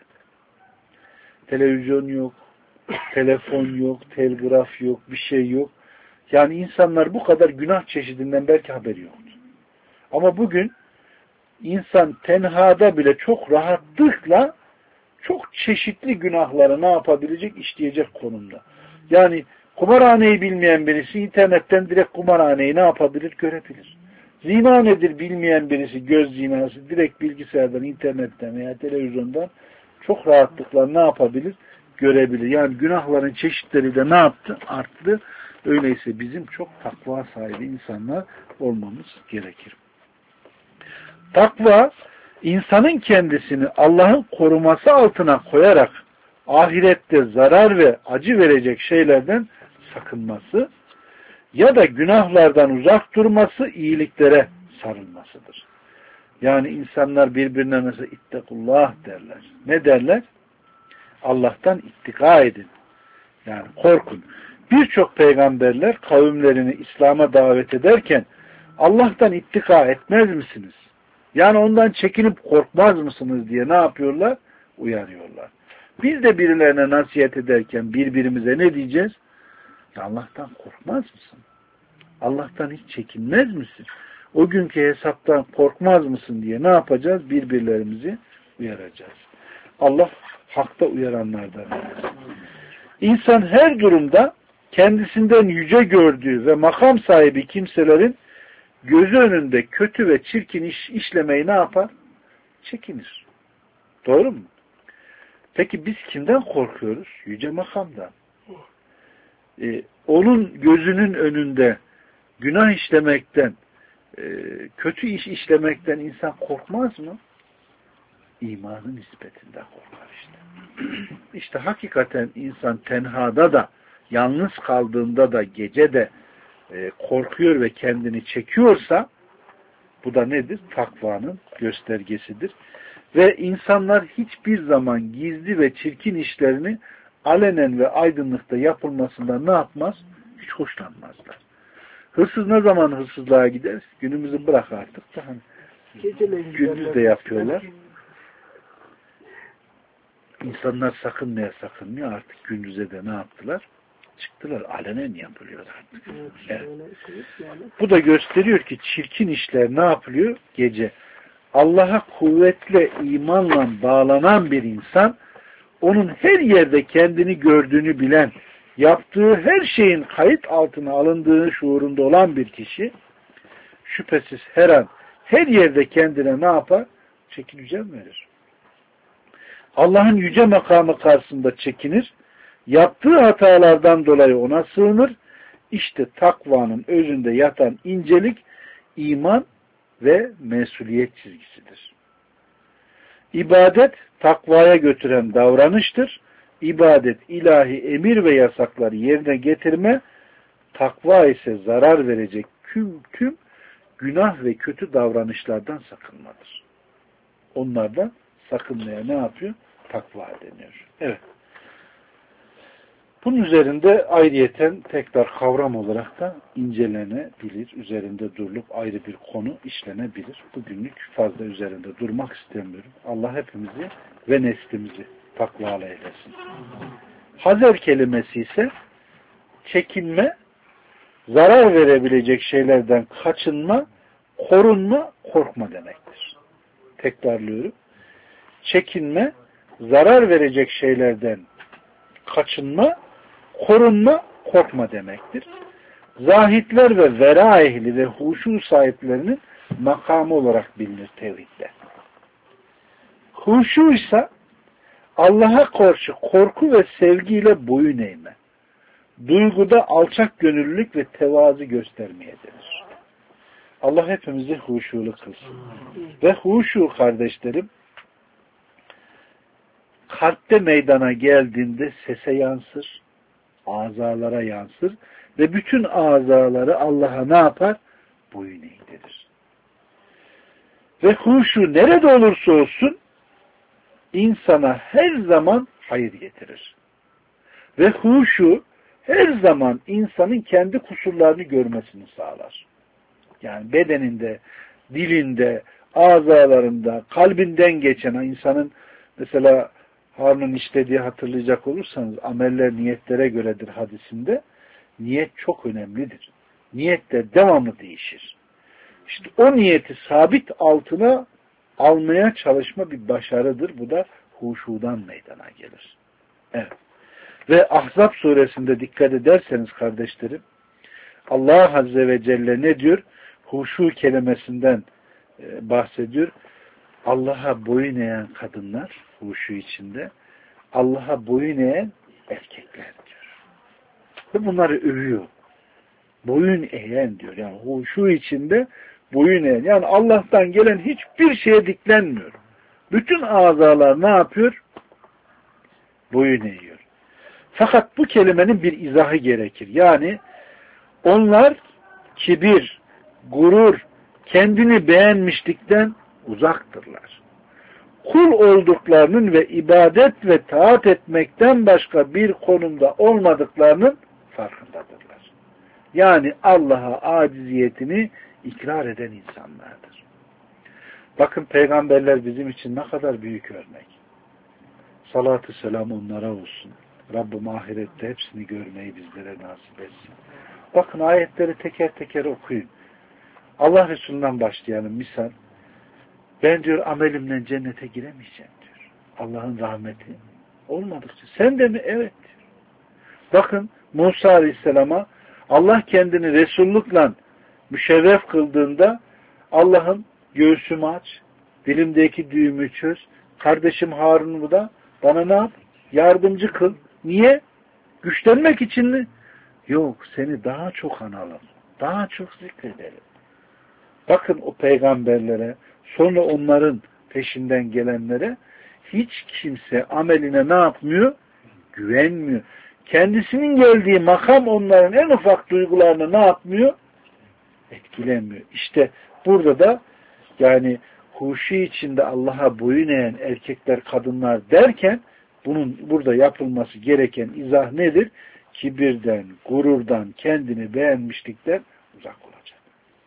Televizyon yok, telefon yok, telgraf yok, bir şey yok. Yani insanlar bu kadar günah çeşidinden belki haberi yoktu. Ama bugün insan tenhada bile çok rahatlıkla çok çeşitli günahları ne yapabilecek, işleyecek konumda. Yani kumarhaneyi bilmeyen birisi internetten direkt kumarhaneyi ne yapabilir, görebilir. Zina nedir bilmeyen birisi, göz zinası, direkt bilgisayardan, internetten veya televizyondan çok rahatlıkla ne yapabilir, görebilir. Yani günahların çeşitleri de ne yaptı? Arttı. Öyleyse bizim çok takva sahibi insanlar olmamız gerekir. Takva, insanın kendisini Allah'ın koruması altına koyarak ahirette zarar ve acı verecek şeylerden sakınması ya da günahlardan uzak durması, iyiliklere sarılmasıdır. Yani insanlar birbirine mesela ittakullah derler. Ne derler? Allah'tan ittika edin. Yani korkun. Birçok peygamberler kavimlerini İslam'a davet ederken Allah'tan ittika etmez misiniz? Yani ondan çekinip korkmaz mısınız diye ne yapıyorlar? Uyarıyorlar. Biz de birilerine nasihat ederken birbirimize ne diyeceğiz? Ya Allah'tan korkmaz mısın? Allah'tan hiç çekinmez misin? O günkü hesaptan korkmaz mısın diye ne yapacağız? Birbirlerimizi uyaracağız. Allah hakta uyaranlardan. İnsan her durumda kendisinden yüce gördüğü ve makam sahibi kimselerin gözü önünde kötü ve çirkin iş işlemeyi ne yapar? Çekinir. Doğru mu? Peki biz kimden korkuyoruz? Yüce makamdan. Onun gözünün önünde günah işlemekten, kötü iş işlemekten insan korkmaz mı? İmanın nispetinde korkar işte. İşte hakikaten insan tenhada da, yalnız kaldığında da, gece de korkuyor ve kendini çekiyorsa, bu da nedir? Takvanın göstergesidir. Ve insanlar hiçbir zaman gizli ve çirkin işlerini alenen ve aydınlıkta yapılmasından ne yapmaz? Hiç hoşlanmazlar. Hırsız ne zaman hırsızlığa gider? Günümüzü bırak artık da hani gündüz de yapıyorlar. İnsanlar sakınmaya sakınmıyor. Artık gündüze de ne yaptılar? Çıktılar. Alenen yapılıyor artık. Evet. Bu da gösteriyor ki çirkin işler ne yapılıyor? Gece. Allah'a kuvvetle imanla bağlanan bir insan, onun her yerde kendini gördüğünü bilen, yaptığı her şeyin kayıt altına alındığı şuurunda olan bir kişi, şüphesiz her an, her yerde kendine ne yapar? Çekileceğim verir. Allah'ın yüce makamı karşısında çekinir, yaptığı hatalardan dolayı ona sığınır. İşte takvanın özünde yatan incelik, iman ve mesuliyet çizgisidir. İbadet, takvaya götüren davranıştır. İbadet, ilahi emir ve yasakları yerine getirme, takva ise zarar verecek tüm günah ve kötü davranışlardan sakınmadır. Onlardan sakınmaya ne yapıyor? Takva deniyor. Evet. Bunun üzerinde ayrıyeten tekrar kavram olarak da incelenebilir. Üzerinde durulup ayrı bir konu işlenebilir. Bugünlük fazla üzerinde durmak istemiyorum. Allah hepimizi ve neslimizi takvalı eylesin. Hazer kelimesi ise çekinme, zarar verebilecek şeylerden kaçınma, korunma, korkma demektir. Tekrarlıyorum. Çekinme, zarar verecek şeylerden kaçınma, korunma, korkma demektir. Zahitler ve vera ehli ve huşu sahiplerinin makamı olarak bilinir tevhidde. Huşu ise Allah'a karşı korku ve sevgiyle boyun eğme. Duyguda alçak gönüllülük ve tevazu göstermeye denir. Allah hepimizi huşulu kılsın. Ve huşu kardeşlerim, kalpte meydana geldiğinde sese yansır, azalara yansır ve bütün azaları Allah'a ne yapar? Boyun eğdirir. Ve huşu nerede olursa olsun insana her zaman hayır getirir. Ve huşu her zaman insanın kendi kusurlarını görmesini sağlar. Yani bedeninde, dilinde, azalarında, kalbinden geçen insanın mesela Harun'un işlediği hatırlayacak olursanız ameller niyetlere göredir hadisinde. Niyet çok önemlidir. Niyette devamlı değişir. İşte o niyeti sabit altına almaya çalışma bir başarıdır. Bu da huşudan meydana gelir. Evet. Ve Ahzab suresinde dikkat ederseniz kardeşlerim, Allah Azze ve Celle ne diyor? Huşu kelimesinden bahsediyor. Allah'a boyun eğen kadınlar, huşu içinde, Allah'a boyun eğen erkekler diyor. Ve bunları övüyor. Boyun eğen diyor. Yani huşu içinde boyun eğen. Yani Allah'tan gelen hiçbir şeye diklenmiyor. Bütün azalar ne yapıyor? Boyun eğiyor. Fakat bu kelimenin bir izahı gerekir. Yani onlar kibir, gurur, kendini beğenmişlikten uzaktırlar. Kul olduklarının ve ibadet ve taat etmekten başka bir konumda olmadıklarının farkındadırlar. Yani Allah'a aciziyetini ikrar eden insanlardır. Bakın peygamberler bizim için ne kadar büyük örnek. Salatü selam onlara olsun. Rabbim ahirette hepsini görmeyi bizlere nasip etsin. Bakın ayetleri teker teker okuyun. Allah Resulü'nden başlayalım misal. Ben diyor amelimle cennete giremeyeceğim diyor. Allah'ın rahmeti olmadıkça. Sen de mi? Evet diyor. Bakın Musa Aleyhisselam'a Allah kendini Resullukla müşerref kıldığında Allah'ım göğsümü aç, dilimdeki düğümü çöz, kardeşim Harun'u da bana ne yap? Yardımcı kıl. Niye? Güçlenmek için mi? Yok, seni daha çok analım. Daha çok zikredelim. Bakın o peygamberlere, sonra onların peşinden gelenlere hiç kimse ameline ne yapmıyor? Güvenmiyor. Kendisinin geldiği makam onların en ufak duygularını ne yapmıyor? Etkilenmiyor. İşte burada da yani huşu içinde Allah'a boyun eğen erkekler, kadınlar derken bunun burada yapılması gereken izah nedir? Kibirden, gururdan, kendini beğenmişlikten uzak olacak.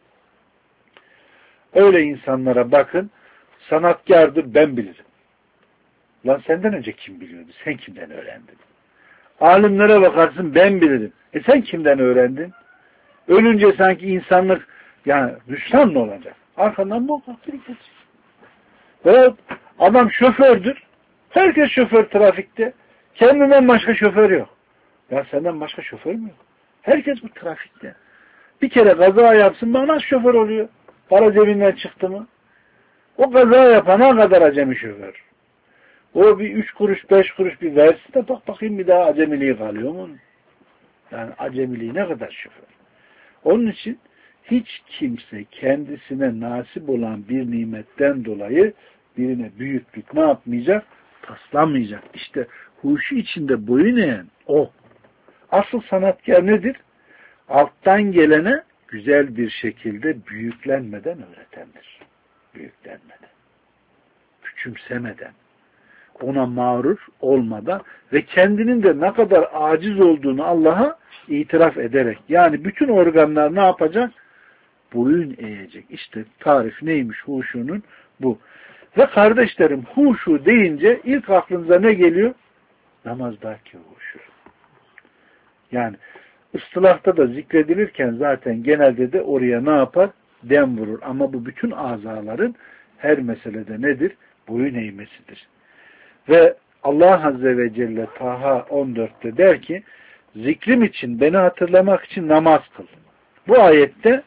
Öyle insanlara bakın, sanatkardır ben bilirim. Lan senden önce kim biliyordu? Sen kimden öğrendin? Alimlere bakarsın ben bilirim. Sen kimden öğrendin? Ölünce sanki insanlık yani Müslüman mı olacak? Arkandan mı olacak? Veya adam şofördür. Herkes şoför trafikte. Kendinden başka şoför yok. Ya senden başka şoför mü yok? Herkes bu trafikte. Bir kere kaza yapsın bak nasıl şoför oluyor? Para cebinden çıktı mı? O kaza yapana kadar acemi şoför. O bir 3 kuruş 5 kuruş bir versin de bak bakayım bir daha acemiliği kalıyor mu? Yani acemiliği ne kadar şoför. Onun için hiç kimse kendisine nasip olan bir nimetten dolayı birine büyüklük ne yapmayacak? Taslamayacak. İşte huşu içinde boyun eğen o. Asıl sanatkar nedir? Alttan gelene güzel bir şekilde büyüklenmeden öğretendir. Büyüklenmeden. Küçümsemeden. ona mağrur olmadan ve kendinin de ne kadar aciz olduğunu Allah'a itiraf ederek. Yani bütün organlar ne yapacak? Boyun eğecek. İşte tarif neymiş huşunun? Bu. Ve kardeşlerim, huşu deyince ilk aklınıza ne geliyor? Namazdaki huşu. Yani ıstılahta da zikredilirken zaten genelde de oraya ne yapar? Dem vurur. Ama bu bütün azaların her meselede nedir? Boyun eğmesidir. Ve Allah Azze ve Celle Taha 14'te der ki, zikrim için, beni hatırlamak için namaz kıl. Bu ayette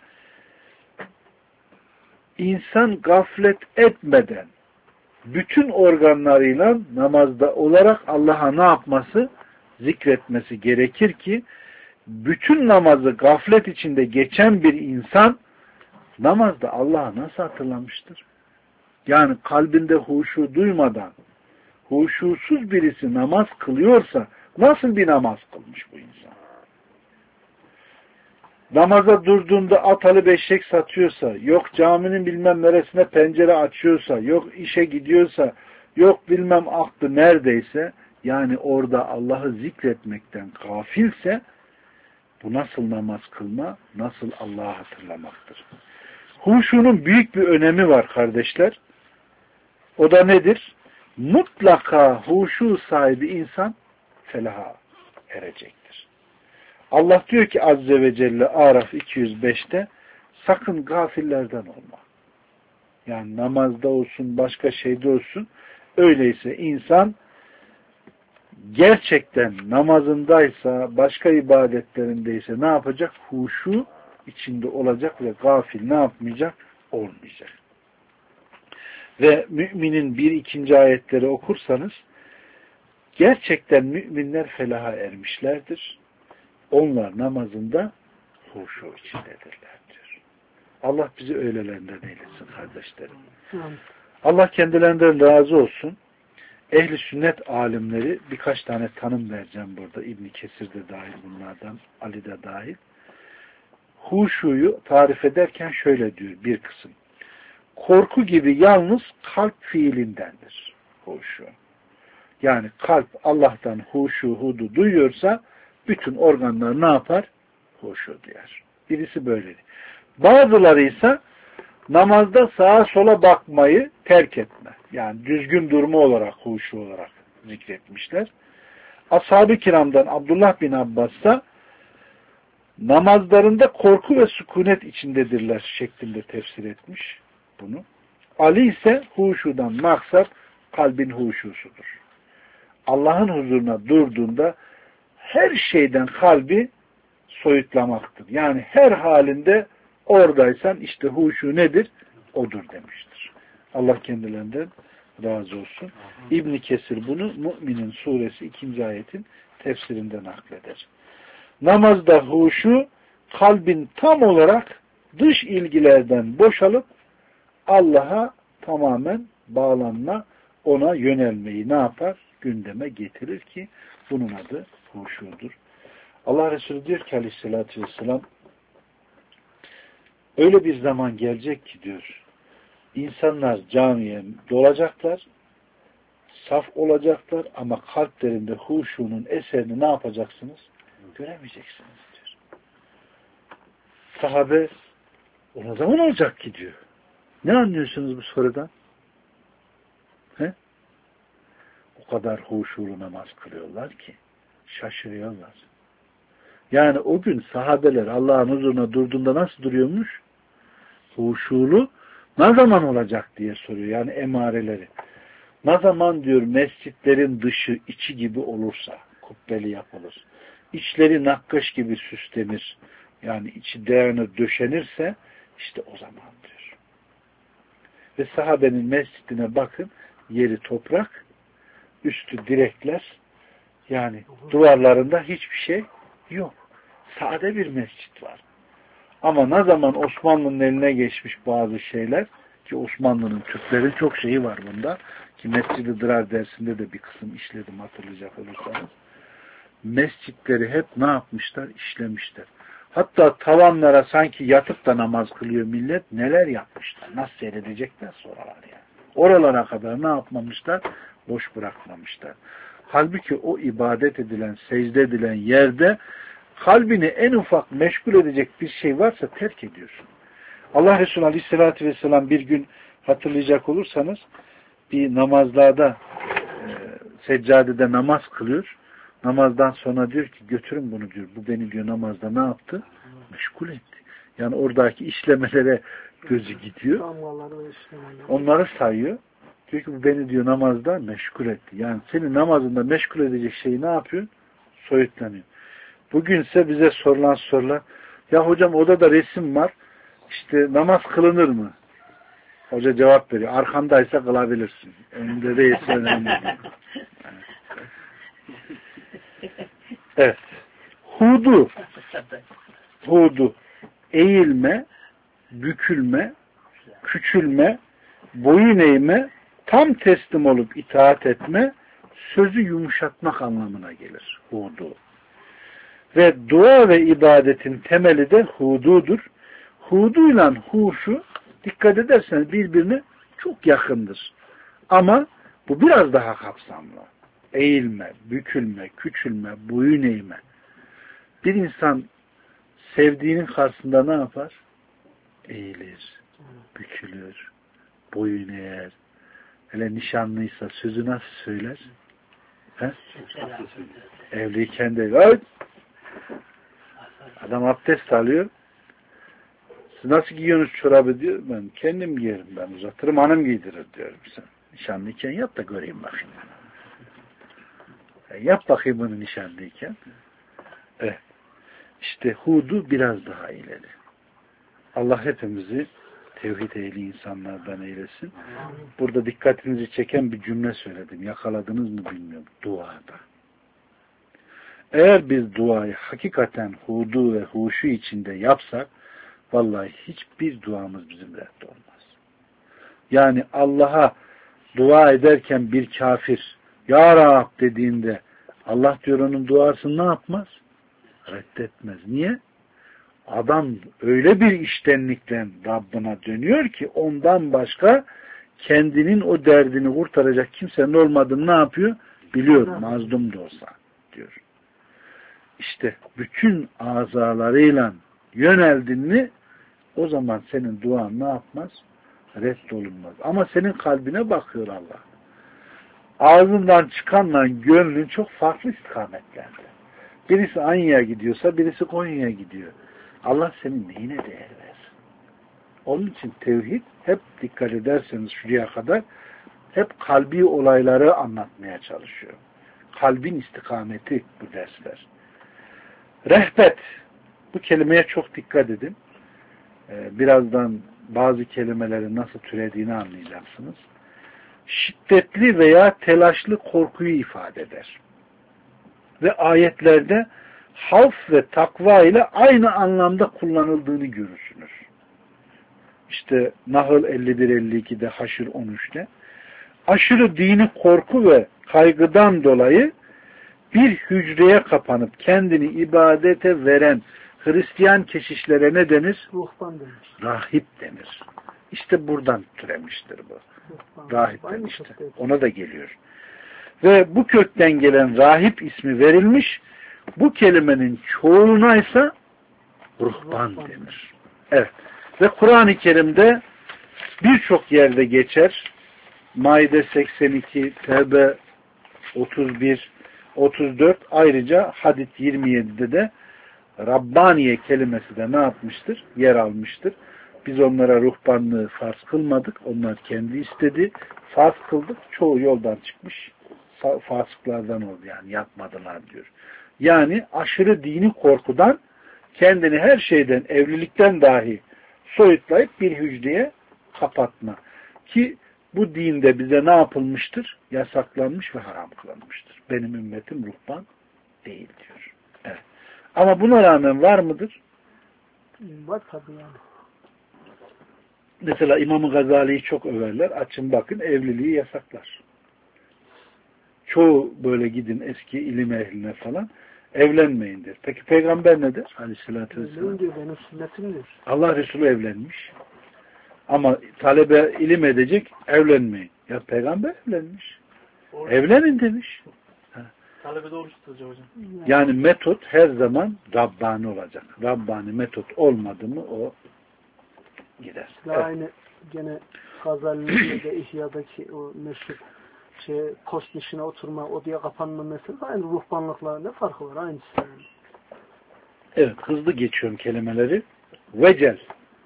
insan gaflet etmeden bütün organlarıyla namazda olarak Allah'a ne yapması? Zikretmesi gerekir ki bütün namazı gaflet içinde geçen bir insan namazda Allah'ı nasıl hatırlamıştır? Yani kalbinde huşu duymadan huşusuz birisi namaz kılıyorsa nasıl bir namaz kılmış bu insan? Namaza durduğunda atalı beşek satıyorsa, yok caminin bilmem neresine pencere açıyorsa, yok işe gidiyorsa, yok bilmem aklı neredeyse, yani orada Allah'ı zikretmekten gafilse, bu nasıl namaz kılma, nasıl Allah'ı hatırlamaktır. Huşunun büyük bir önemi var kardeşler. O da nedir? Mutlaka huşu sahibi insan felaha erecektir. Allah diyor ki Azze ve Celle Araf 205'te sakın gafillerden olma. Yani namazda olsun, başka şeyde olsun. Öyleyse insan gerçekten namazındaysa, başka ibadetlerindeyse ne yapacak? Huşu içinde olacak ve gafil ne yapmayacak? Olmayacak. Ve müminin 1-2. ayetleri okursanız gerçekten müminler felaha ermişlerdir. Onlar namazında huşu içindedirler diyor. Allah bizi öylelerinden eylesin kardeşlerim. Allah kendilerinden razı olsun. Ehli sünnet alimleri birkaç tane tanım vereceğim burada. İbn Kesir de dahil bunlardan, Ali de dahil. Huşuyu tarif ederken şöyle diyor bir kısım. Korku gibi yalnız kalp fiilindendir huşu. Yani kalp Allah'tan huşu hudu duyuyorsa bütün organlar ne yapar? Huşu duyar. Birisi böyle. Bazıları ise namazda sağa sola bakmayı terk etme. Yani düzgün durma olarak, huşu olarak zikretmişler. Ashab-ı kiramdan Abdullah bin Abbas ise namazlarında korku ve sükunet içindedirler şeklinde tefsir etmiş bunu. Ali ise huşudan maksat kalbin huşusudur. Allah'ın huzuruna durduğunda her şeyden kalbi soyutlamaktır. Yani her halinde oradaysan işte huşu nedir? Odur demiştir. Allah kendilerinden razı olsun. İbn Kesir bunu Mü'minin suresi 2. ayetin tefsirinde nakleder. Namazda huşu kalbin tam olarak dış ilgilerden boşalıp Allah'a tamamen bağlanma, ona yönelmeyi ne yapar? Gündeme getirir ki bunun adı huşudur. Allah Resulü diyor ki aleyhissalatü vesselam öyle bir zaman gelecek ki diyor insanlar camiye dolacaklar, saf olacaklar ama kalplerinde huşunun eserini ne yapacaksınız? Göremeyeceksiniz diyor. Sahabe o zaman olacak ki diyor. Ne anlıyorsunuz bu sorudan? He? O kadar huşulu namaz kılıyorlar ki şaşırıyorlar. Yani o gün sahabeler Allah'ın huzuruna durduğunda nasıl duruyormuş? Huşulu ne zaman olacak diye soruyor. Yani emareleri. Ne zaman diyor mescitlerin dışı içi gibi olursa kubbeli yapılır. İçleri nakkaş gibi süslenir. Yani içi değerine döşenirse işte o zaman diyor. Ve sahabenin mescidine bakın yeri toprak, üstü direkler, yani duvarlarında hiçbir şey yok. Sade bir mescit var. Ama ne zaman Osmanlı'nın eline geçmiş bazı şeyler, ki Osmanlı'nın Türklerin çok şeyi var bunda, ki Mescid-i Dırar dersinde de bir kısım işledim hatırlayacak olursanız. Mescitleri hep ne yapmışlar? İşlemişler. Hatta tavanlara sanki yatıp da namaz kılıyor millet. Neler yapmışlar? Nasıl seyredecekler soralar yani. Oralara kadar ne yapmamışlar? Boş bırakmamışlar. Halbuki o ibadet edilen, secde edilen yerde kalbini en ufak meşgul edecek bir şey varsa terk ediyorsun. Allah Resulü Aleyhisselatü Vesselam bir gün hatırlayacak olursanız bir namazlarda seccadede namaz kılıyor. Namazdan sonra diyor ki götürün bunu diyor. Bu beni diyor namazda ne yaptı? Meşgul etti. Yani oradaki işlemelere gözü gidiyor. Onları sayıyor. Diyor ki bu beni diyor namazda meşgul etti. Yani seni namazında meşgul edecek şeyi ne yapıyor? Soyutlanıyor. Bugünse bize sorulan sorular, ya hocam odada resim var, işte namaz kılınır mı? Hoca cevap veriyor. Arkandaysa kılabilirsin. Önünde değilse önemli değil. Evet. Hudu. Eğilme, bükülme, küçülme, boyun eğme, tam teslim olup itaat etme, sözü yumuşatmak anlamına gelir. Hudu. Ve dua ve ibadetin temeli de hududur. Huduyla huşu dikkat ederseniz birbirine çok yakındır. Ama bu biraz daha kapsamlı. Eğilme, bükülme, küçülme, boyun eğme. Bir insan sevdiğinin karşısında ne yapar? Eğilir, bükülür, boyun eğer. Hele nişanlıysa sözü nasıl söyler? He? Evliyken de adam abdest alıyor. Siz nasıl giyiyorsunuz çorabı diyor. Ben kendim giyerim, ben uzatırım, hanım giydirir diyorum. Sen nişanlıyken yap da göreyim bakayım. Yap bakayım bunu nişanlıyken. Evet. İşte hudu biraz daha ileri. Allah hepimizi tevhid ehli insanlardan eylesin. Burada dikkatinizi çeken bir cümle söyledim. Yakaladınız mı bilmiyorum. Duada. Eğer biz duayı hakikaten hudu ve huşu içinde yapsak, vallahi hiçbir duamız bizim reddi olmaz. Yani Allah'a dua ederken bir kafir Ya Rab dediğinde Allah diyor onun duasını ne yapmaz? Reddetmez. Niye? Adam öyle bir içtenlikle Rabbına dönüyor ki ondan başka kendinin o derdini kurtaracak kimsenin olmadığını ne yapıyor? Biliyor. Mazlum da olsa diyor. İşte bütün azalarıyla yöneldin mi o zaman senin duan ne yapmaz? Reddolunmaz. Ama senin kalbine bakıyor Allah. Ağzından çıkanla gönlün çok farklı istikametlerde. Birisi Anya'ya gidiyorsa birisi Konya'ya gidiyor. Allah senin neyine değer versin? Onun için tevhid hep dikkat ederseniz şuraya kadar hep kalbi olayları anlatmaya çalışıyor. Kalbin istikameti bu dersler. Rehbet. Bu kelimeye çok dikkat edin. Birazdan bazı kelimelerin nasıl türediğini anlayacaksınız. Şiddetli veya telaşlı korkuyu ifade eder. Ve ayetlerde havf ve takva ile aynı anlamda kullanıldığını görürsünüz. İşte Nahl 51-52'de, Haşr 13'te aşırı dini korku ve kaygıdan dolayı bir hücreye kapanıp kendini ibadete veren Hristiyan keşişlere ne denir? Ruhban denir. Rahip denir. İşte buradan türemiştir bu. Rahipten işte. Ona da geliyor. Ve bu kökten gelen rahip ismi verilmiş. Bu kelimenin çoğuluna ise ruhban denir. Evet. Ve Kur'an-ı Kerim'de birçok yerde geçer. Maide 82, Tevbe 31, 34, ayrıca Hadid 27'de de Rabbaniye kelimesi de ne yapmıştır? Yer almıştır. Biz onlara ruhbanlığı farz kılmadık. Onlar kendi istedi. Farz kıldık. Çoğu yoldan çıkmış. Fasıklardan oldu yani. Yapmadılar diyor. Yani aşırı dini korkudan kendini her şeyden, evlilikten dahi soyutlayıp bir hücreye kapatma. Ki bu dinde bize ne yapılmıştır? Yasaklanmış ve haram kılınmıştır. Benim ümmetim ruhban değil diyor. Evet. Ama buna rağmen var mıdır? Var tabii yani. Mesela İmam-ı Gazali'yi çok överler. Açın bakın evliliği yasaklar. Çoğu böyle gidin eski ilim ehline falan evlenmeyindir. Peki peygamber ne der? Aleyhissalatü vesselam. Diyor, benim sünnetim diyor. Allah Resulü evlenmiş. Ama talebe ilim edecek, evlenmeyin. Ya peygamber evlenmiş. Evlenin demiş. Talebe de oruç tutacak hocam. Yani metot her zaman Rabbani olacak. Rabbani metot olmadı mı o gider. Evet. Aynı gene Gazali'nin de İhya'daki o meşhur post işine oturma, odaya kapanma meselesi aynı ruhbanlıkla ne farkı var? Aynısı yani. Evet, hızlı geçiyorum kelimeleri. Vecel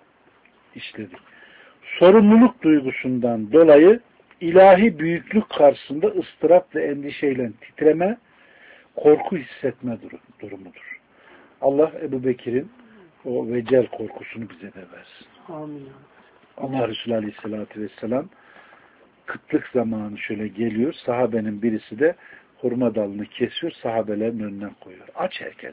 işledik. Sorumluluk duygusundan dolayı ilahi büyüklük karşısında ıstırap ve endişeyle titreme, korku hissetme durumudur. Allah Ebu Bekir'in o vecel korkusunu bize de versin. Amin. Allah Resulü Aleyhisselatü Vesselam kıtlık zamanı şöyle geliyor. Sahabenin birisi de hurma dalını kesiyor. Sahabelerin önüne koyuyor. Aç herkes.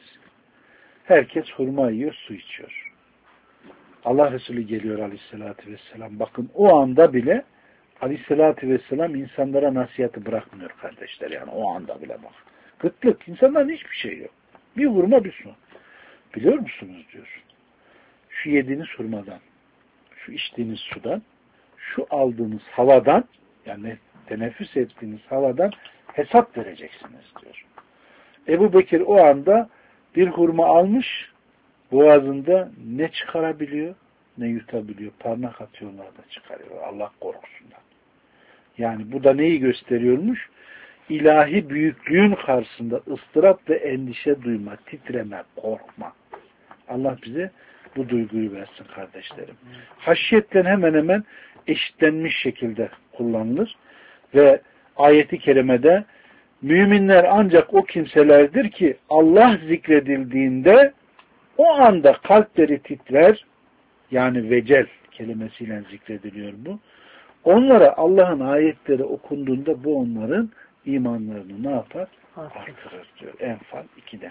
Herkes hurma yiyor, su içiyor. Allah Resulü geliyor Aleyhisselatü Vesselam. Bakın o anda bile Aleyhisselatü Vesselam insanlara nasihatı bırakmıyor kardeşler. Yani o anda bile bak. Kıtlık. İnsanların hiçbir şey yok. Bir hurma bir su. Biliyor musunuz diyor. Şu yediğiniz hurmadan, şu içtiğiniz sudan, şu aldığınız havadan, yani teneffüs ettiğiniz havadan hesap vereceksiniz diyor. Ebu Bekir o anda bir hurma almış, boğazında ne çıkarabiliyor, ne yutabiliyor. Parmak atıyorlar da çıkarıyor. Allah korkusundan. Yani bu da neyi gösteriyormuş? İlahi büyüklüğün karşısında ıstırap ve endişe duyma, titreme, korkma. Allah bize bu duyguyu versin kardeşlerim. Haşiyetten hemen hemen eşitlenmiş şekilde kullanılır ve ayeti kerimede müminler ancak o kimselerdir ki Allah zikredildiğinde o anda kalpleri titrer, yani vecel kelimesiyle zikrediliyor bu. Onlara Allah'ın ayetleri okunduğunda bu onların imanlarını ne yapar? Artırır diyor. Enfal 2'de.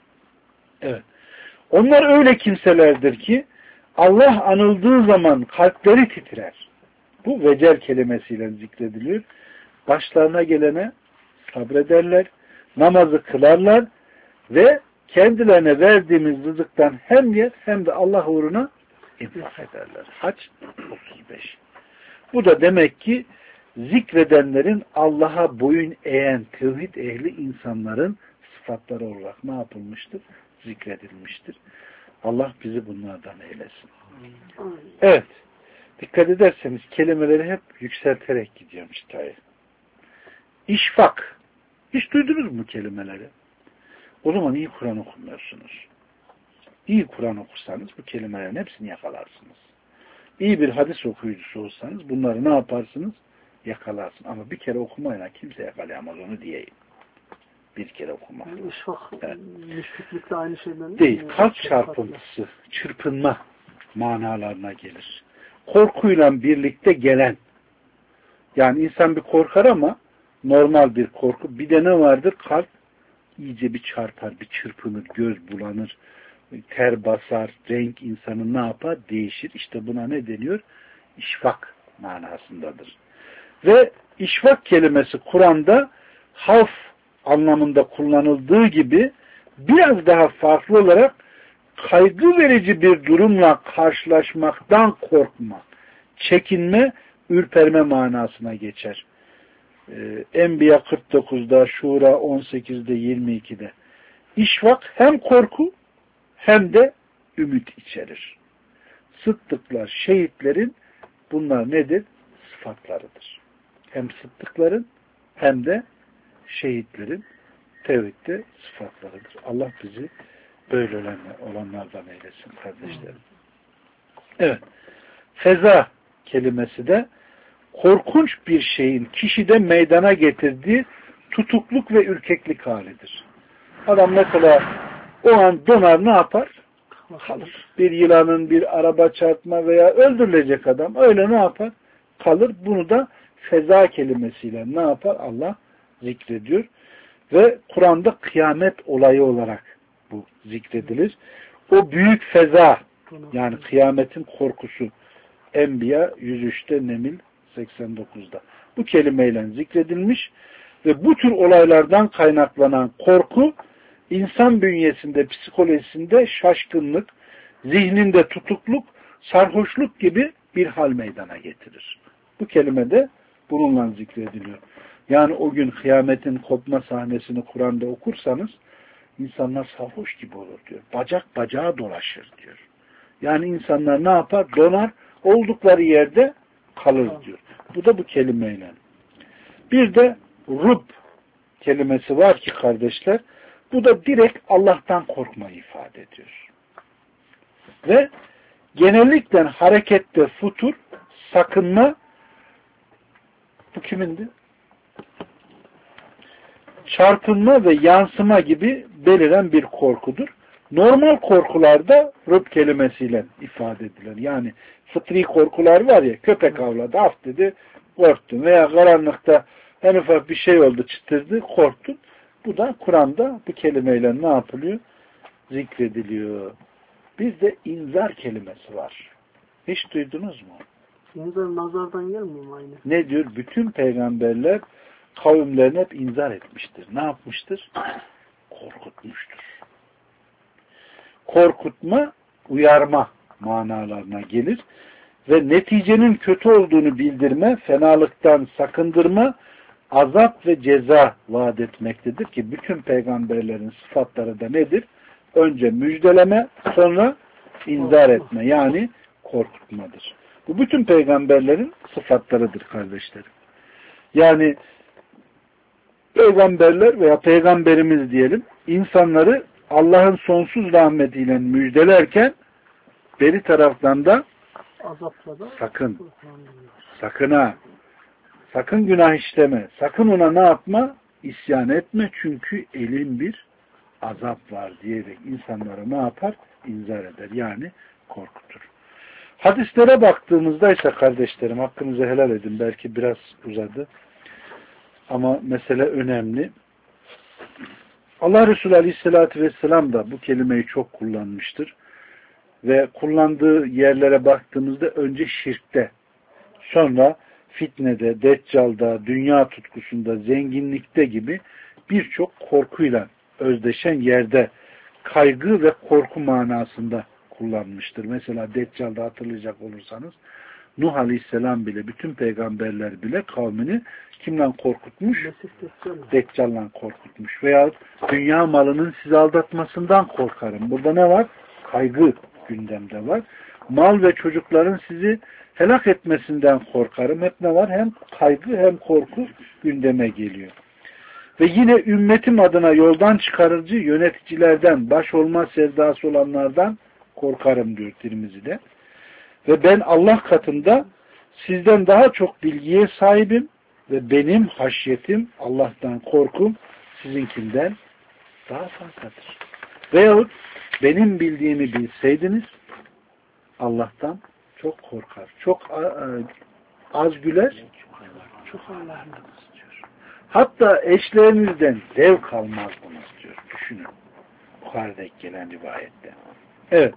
Evet. Onlar öyle kimselerdir ki Allah anıldığı zaman kalpleri titrer. Bu vecel kelimesiyle zikrediliyor. Başlarına gelene sabrederler, namazı kılarlar ve kendilerine verdiğimiz rızıktan hem yer hem de Allah uğruna infak ederler. Hac 35. Bu da demek ki zikredenlerin Allah'a boyun eğen tevhid ehli insanların sıfatları olarak ne yapılmıştır? Zikredilmiştir. Allah bizi bunlardan eylesin. Evet. Dikkat ederseniz kelimeleri hep yükselterek gidiyorum çıtayı. İşfak. Hiç duydunuz mu kelimeleri? O zaman iyi Kur'an okumuyorsunuz. İyi Kur'an okursanız bu kelimelerin hepsini yakalarsınız. İyi bir hadis okuyucusu olsanız bunları ne yaparsınız? Yakalarsın. Ama bir kere okumayla kimse yakalayamaz onu diyeyim. Bir kere okumak. Yani işfak, evet. Müşriklikle aynı şeyden değil. Kalp çarpıntısı, çırpınma manalarına gelir. Korkuyla birlikte gelen. Yani insan bir korkar ama normal bir korku. Bir de ne vardır? Kalp iyice bir çarpar, bir çırpınır, göz bulanır, ter basar, renk insanın ne yapar? Değişir. İşte buna ne deniyor? İşfak manasındadır. Ve işfak kelimesi Kur'an'da havf anlamında kullanıldığı gibi biraz daha farklı olarak kaygı verici bir durumla karşılaşmaktan korkma, çekinme, ürperme manasına geçer. Enbiya 49'da, Şura 18'de, 22'de. İşfak hem korku hem de ümit içerir. Sıddıklar, şehitlerin bunlar nedir? Sıfatlarıdır. Hem sıddıkların hem de şehitlerin tevhidde sıfatlarıdır. Allah bizi böyle olanlardan eylesin kardeşlerim. Evet. Feza kelimesi de korkunç bir şeyin kişide meydana getirdiği tutukluk ve ürkeklik halidir. Adam mesela o an donar ne yapar? Kalır. Bir yılanın bir araba çarpma veya öldürülecek adam öyle ne yapar? Kalır. Bunu da feza kelimesiyle ne yapar? Allah zikrediyor. Ve Kur'an'da kıyamet olayı olarak bu zikredilir. O büyük feza yani kıyametin korkusu Enbiya 103'te Nemil 89'da. Bu kelimeyle zikredilmiş ve bu tür olaylardan kaynaklanan korku insan bünyesinde, psikolojisinde şaşkınlık, zihninde tutukluk, sarhoşluk gibi bir hal meydana getirir. Bu kelime de bununla zikrediliyor. Yani o gün kıyametin kopma sahnesini Kur'an'da okursanız insanlar sarhoş gibi olur diyor. Bacak bacağa dolaşır diyor. Yani insanlar ne yapar? Donar, oldukları yerde kalır diyor. Bu da bu kelimeyle. Bir de Rub kelimesi var ki kardeşler, bu da direkt Allah'tan korkmayı ifade ediyor. Ve genellikle harekette futur, sakınma, bu kimindi? Çarpınma ve yansıma gibi beliren bir korkudur. Normal korkularda Rub kelimesiyle ifade edilir. Yani fıtri korkular var ya, köpek avladı, af dedi, korktun. Veya karanlıkta en ufak bir şey oldu, çıtırdı, korktun. Bu da Kur'an'da bu kelimeyle ne yapılıyor? Zikrediliyor. Bizde inzar kelimesi var. Hiç duydunuz mu? İnzar nazardan gelmiyor mu aynı? Ne diyor? Bütün peygamberler kavimlerine hep inzar etmiştir. Ne yapmıştır? Korkutmuştur. Korkutma, uyarma manalarına gelir ve neticenin kötü olduğunu bildirme, fenalıktan sakındırma, azap ve ceza vaat etmektedir ki bütün peygamberlerin sıfatları da nedir? Önce müjdeleme, sonra inzar etme, yani korkutmadır. Bu bütün peygamberlerin sıfatlarıdır kardeşlerim. Yani peygamberler veya peygamberimiz diyelim, insanları Allah'ın sonsuz rahmetiyle müjdelerken beri taraftan da sakın ha, sakın günah işleme, sakın ona ne yapma? İsyan etme, çünkü elin bir azap var diyerek insanlara ne yapar? İnzar eder, yani korkutur. Hadislere baktığımızda ise kardeşlerim, hakkınızı helal edin, belki biraz uzadı ama mesele önemli. Allah Resulü Aleyhisselatü Vesselam da bu kelimeyi çok kullanmıştır. Ve kullandığı yerlere baktığımızda önce şirkte, sonra fitnede, deccalda, dünya tutkusunda, zenginlikte gibi birçok korkuyla özdeşen yerde kaygı ve korku manasında kullanmıştır. Mesela Deccal'da hatırlayacak olursanız Nuh Aleyhisselam bile, bütün peygamberler bile kavmini kimden korkutmuş? Deccal'la korkutmuş. Veya dünya malının sizi aldatmasından korkarım. Burada ne var? Kaygı gündemde var. Mal ve çocukların sizi helak etmesinden korkarım. Hep ne var? Hem kaygı hem korku gündeme geliyor. Ve yine ümmetim adına yoldan çıkarıcı yöneticilerden, baş olma sevdası olanlardan korkarım diyor Tirmizi'de. Ve ben Allah katında sizden daha çok bilgiye sahibim ve benim haşyetim, Allah'tan korkum sizinkinden daha fazladır. Veyahut benim bildiğimi bilseydiniz Allah'tan çok korkar. Çok az güler, çok Allah'ınız diyor. Hatta eşlerinizden zevk almazdınız diyor. Düşünün. Bukhari'de gelen rivayette. Evet.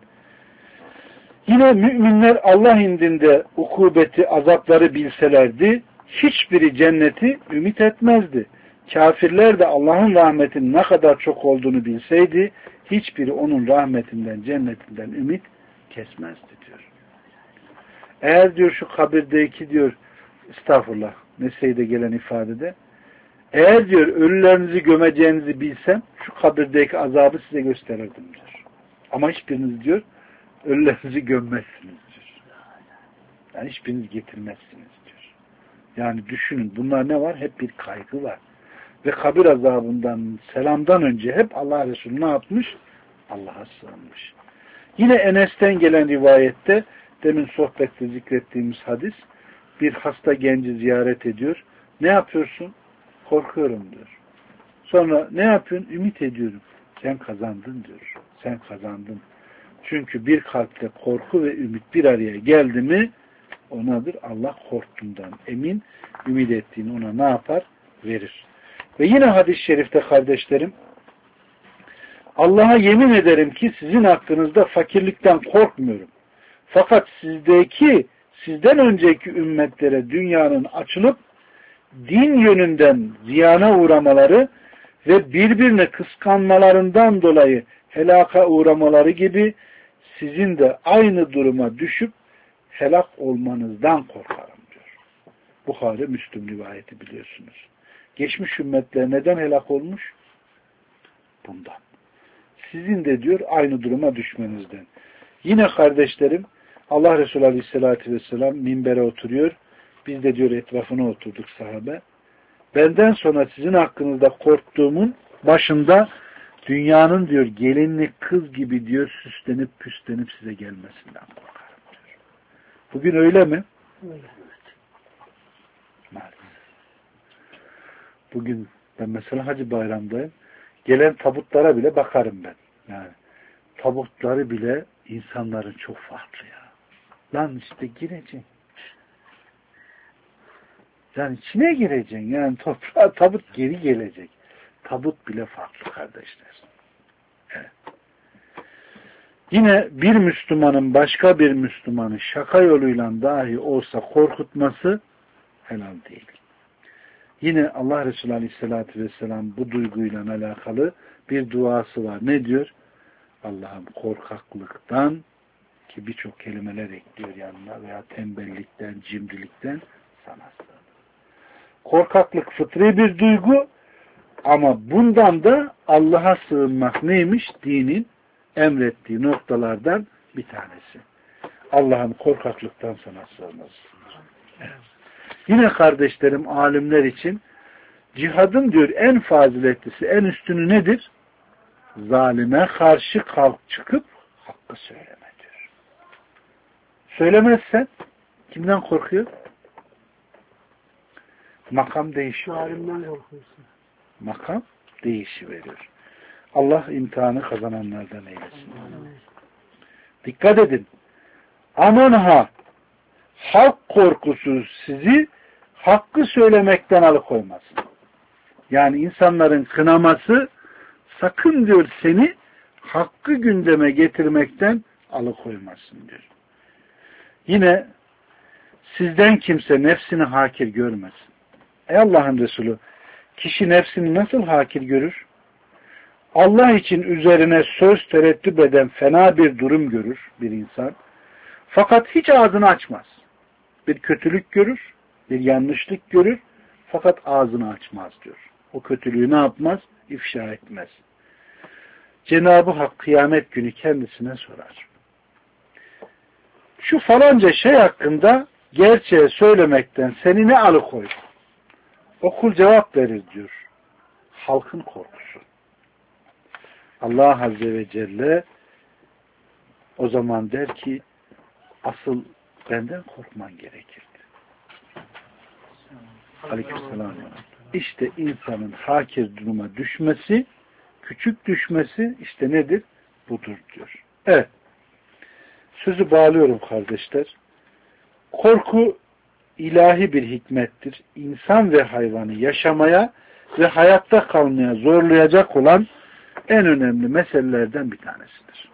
Yine müminler Allah indinde ukubeti, azapları bilselerdi, hiçbiri cenneti ümit etmezdi. Kafirler de Allah'ın rahmetinin ne kadar çok olduğunu bilseydi, hiçbiri onun rahmetinden, cennetinden ümit kesmezdi diyor. Eğer diyor şu kabirdeki diyor, estağfurullah, Nese'de gelen ifadede, eğer diyor ölülerinizi gömeceğinizi bilsem, şu kabirdeki azabı size gösterirdim diyor. Ama hiçbiriniz diyor, ölülerinizi gömmezsiniz diyor. Yani hiçbiriniz getirmezsiniz diyor. Yani düşünün, bunlar ne var? Hep bir kaygı var. Ve kabir azabından, selamdan önce hep Allah Resulü ne yapmış? Allah'a sığınmış. Yine Enes'ten gelen rivayette, demin sohbette zikrettiğimiz hadis, bir hasta genci ziyaret ediyor. Ne yapıyorsun? Korkuyorum diyor. Sonra ne yapıyorsun? Ümit ediyorum. Sen kazandın diyor. Sen kazandın. Çünkü bir kalpte korku ve ümit bir araya geldi mi onadır Allah korktuğundan emin, ümit ettiğini ona ne yapar? Verir. Ve yine hadis-i şerifte kardeşlerim, Allah'a yemin ederim ki sizin hakkınızda fakirlikten korkmuyorum. Fakat sizden önceki ümmetlere dünyanın açılıp din yönünden ziyana uğramaları ve birbirine kıskanmalarından dolayı helaka uğramaları gibi sizin de aynı duruma düşüp helak olmanızdan korkarım diyor. Buhari, Müslüm rivayeti biliyorsunuz. Geçmiş ümmetler neden helak olmuş? Bundan. Sizin de diyor aynı duruma düşmenizden. Yine kardeşlerim Allah Resulü Aleyhisselatü Vesselam minbere oturuyor. Biz de diyor etrafına oturduk sahabe. Benden sonra sizin hakkınızda korktuğumun başında dünyanın diyor gelinlik kız gibi diyor süslenip püslenip size gelmesinden korkarım diyor. Bugün öyle mi? Öyle. Maalesef. Bugün ben mesela Hacı Bayram'dayım. Gelen tabutlara bile bakarım ben. Yani tabutları bile insanların çok farklı ya. Lan işte gireceksin. Yani içine gireceksin. Yani toprağa tabut geri gelecek. Tabut bile farklı kardeşler. Evet. Yine bir Müslümanın başka bir Müslümanı şaka yoluyla dahi olsa korkutması helal değil. Yine Allah Resulü Aleyhisselatü Vesselam bu duyguyla alakalı bir duası var. Ne diyor? Allah'ım korkaklıktan, ki birçok kelimeler ekliyor yanına, veya tembellikten, cimrilikten sana sığınırım. Korkaklık fıtri bir duygu ama bundan da Allah'a sığınmak neymiş? Dinin emrettiği noktalardan bir tanesi. Allah'ım korkaklıktan sana sığınırız. Yine kardeşlerim, alimler için cihadın diyor en faziletlisi, en üstünü nedir? Zalime karşı kalk çıkıp hakkı söyleme diyor. Söylemezsen kimden korkuyor? Makam değişiyor. Zalimden korkuyorsun. Makam değişiveriyor. Allah imtihanı kazananlardan eylesin. Dikkat edin. Aman ha! Halk korkusu sizi hakkı söylemekten alıkoymasın. Yani insanların kınaması sakın diyor seni hakkı gündeme getirmekten alıkoymasın diyor. Yine sizden kimse nefsini hakir görmesin. Ey Allah'ın Resulü, kişi nefsini nasıl hakir görür? Allah için üzerine söz tereddüt eden fena bir durum görür bir insan. Fakat hiç ağzını açmaz. Bir kötülük görür, bir yanlışlık görür. Fakat ağzını açmaz diyor. O kötülüğü ne yapmaz? İfşa etmez. Cenab-ı Hak kıyamet günü kendisine sorar. Şu falanca şey hakkında gerçeği söylemekten seni ne alıkoydu? O kul cevap verir diyor. Halkın korkusu. Allah Azze ve Celle o zaman der ki asıl benden korkman gerekirdi. Aleykümselam. İşte insanın hakir duruma düşmesi, küçük düşmesi işte nedir? Budur diyor. Evet. Sözü bağlıyorum kardeşler. Korku ilahi bir hikmettir. İnsan ve hayvanı yaşamaya ve hayatta kalmaya zorlayacak olan en önemli meselelerden bir tanesidir.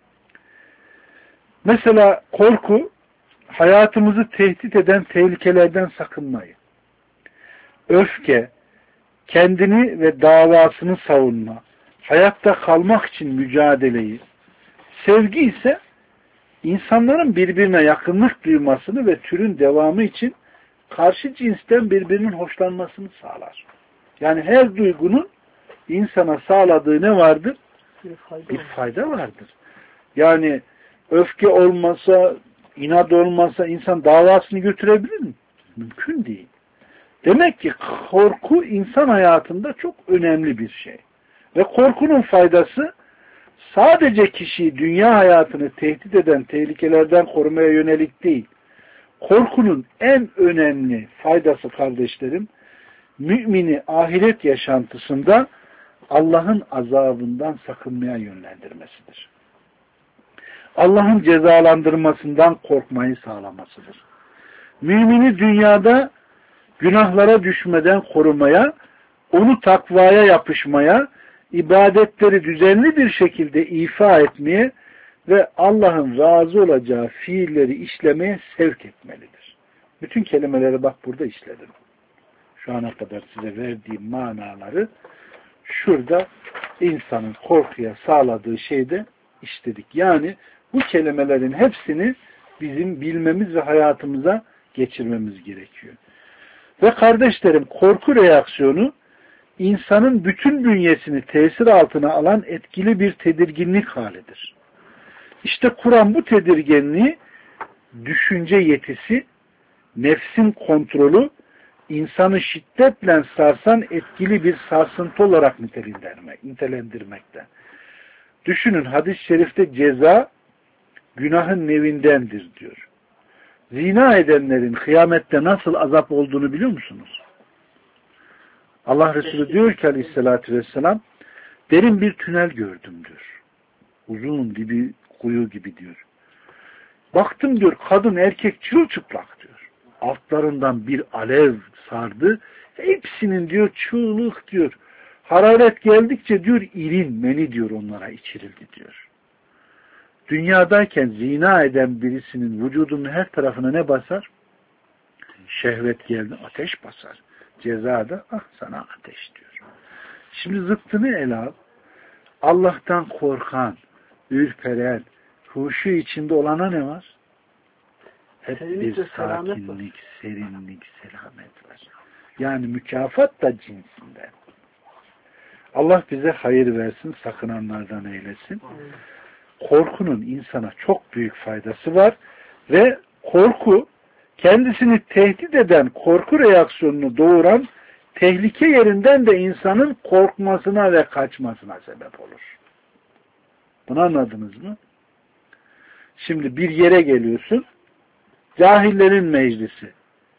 Mesela korku, hayatımızı tehdit eden tehlikelerden sakınmayı, öfke, kendini ve davasını savunma, hayatta kalmak için mücadeleyi, sevgi ise insanların birbirine yakınlık duymasını ve türün devamı için karşı cinsten birbirinin hoşlanmasını sağlar. Yani her duygunun insana sağladığı ne vardır? Bir fayda vardır. Yani öfke olmasa, inat olmasa insan davasını götürebilir mi? Mümkün değil. Demek ki korku insan hayatında çok önemli bir şey. Ve korkunun faydası sadece kişiyi dünya hayatını tehdit eden tehlikelerden korumaya yönelik değil. Korkunun en önemli faydası kardeşlerim, mümini ahiret yaşantısında Allah'ın azabından sakınmaya yönlendirmesidir. Allah'ın cezalandırmasından korkmayı sağlamasıdır. Mümini dünyada günahlara düşmeden korumaya, onu takvaya yapışmaya, ibadetleri düzenli bir şekilde ifa etmeye ve Allah'ın razı olacağı fiilleri işlemeye sevk etmelidir. Bütün kelimeleri bak burada işledim. Şu ana kadar size verdiğim manaları şurada insanın korkuya sağladığı şeyde işledik. Yani bu kelimelerin hepsini bizim bilmemiz ve hayatımıza geçirmemiz gerekiyor. Ve kardeşlerim, korku reaksiyonu insanın bütün bünyesini tesir altına alan etkili bir tedirginlik halidir. İşte Kur'an bu tedirginliği düşünce yetisi, nefsin kontrolü, insanı şiddetle sarsan etkili bir sarsıntı olarak nitelendirmekte. Düşünün, hadis-i şerifte ceza günahın nevindendir diyor. Zina edenlerin kıyamette nasıl azap olduğunu biliyor musunuz? Allah Resulü diyor ki aleyhissalatü vesselam, derin bir tünel gördüm diyor. Uzun dibi kuyu gibi diyor. Baktım diyor, kadın erkek çırılçıplak diyor. Altlarından bir alev sardı. Hepsinin diyor çığlık diyor. Hararet geldikçe diyor irin meni diyor onlara içirildi diyor. Dünyadayken zina eden birisinin vücudunun her tarafına ne basar? Şehvet geldi, ateş basar. Cezada sana ateş diyor. Şimdi zıttını ele al. Allah'tan korkan, ürperen, huşu içinde olana ne var? Hep bir sakinlik, serinlik, selamet var. Yani mükafat da cinsinden. Allah bize hayır versin, sakınanlardan eylesin. Korkunun insana çok büyük faydası var ve korku kendisini tehdit eden korku reaksiyonunu doğuran tehlike yerinden de insanın korkmasına ve kaçmasına sebep olur. Bunu anladınız mı? Şimdi bir yere geliyorsun, cahillerin meclisi.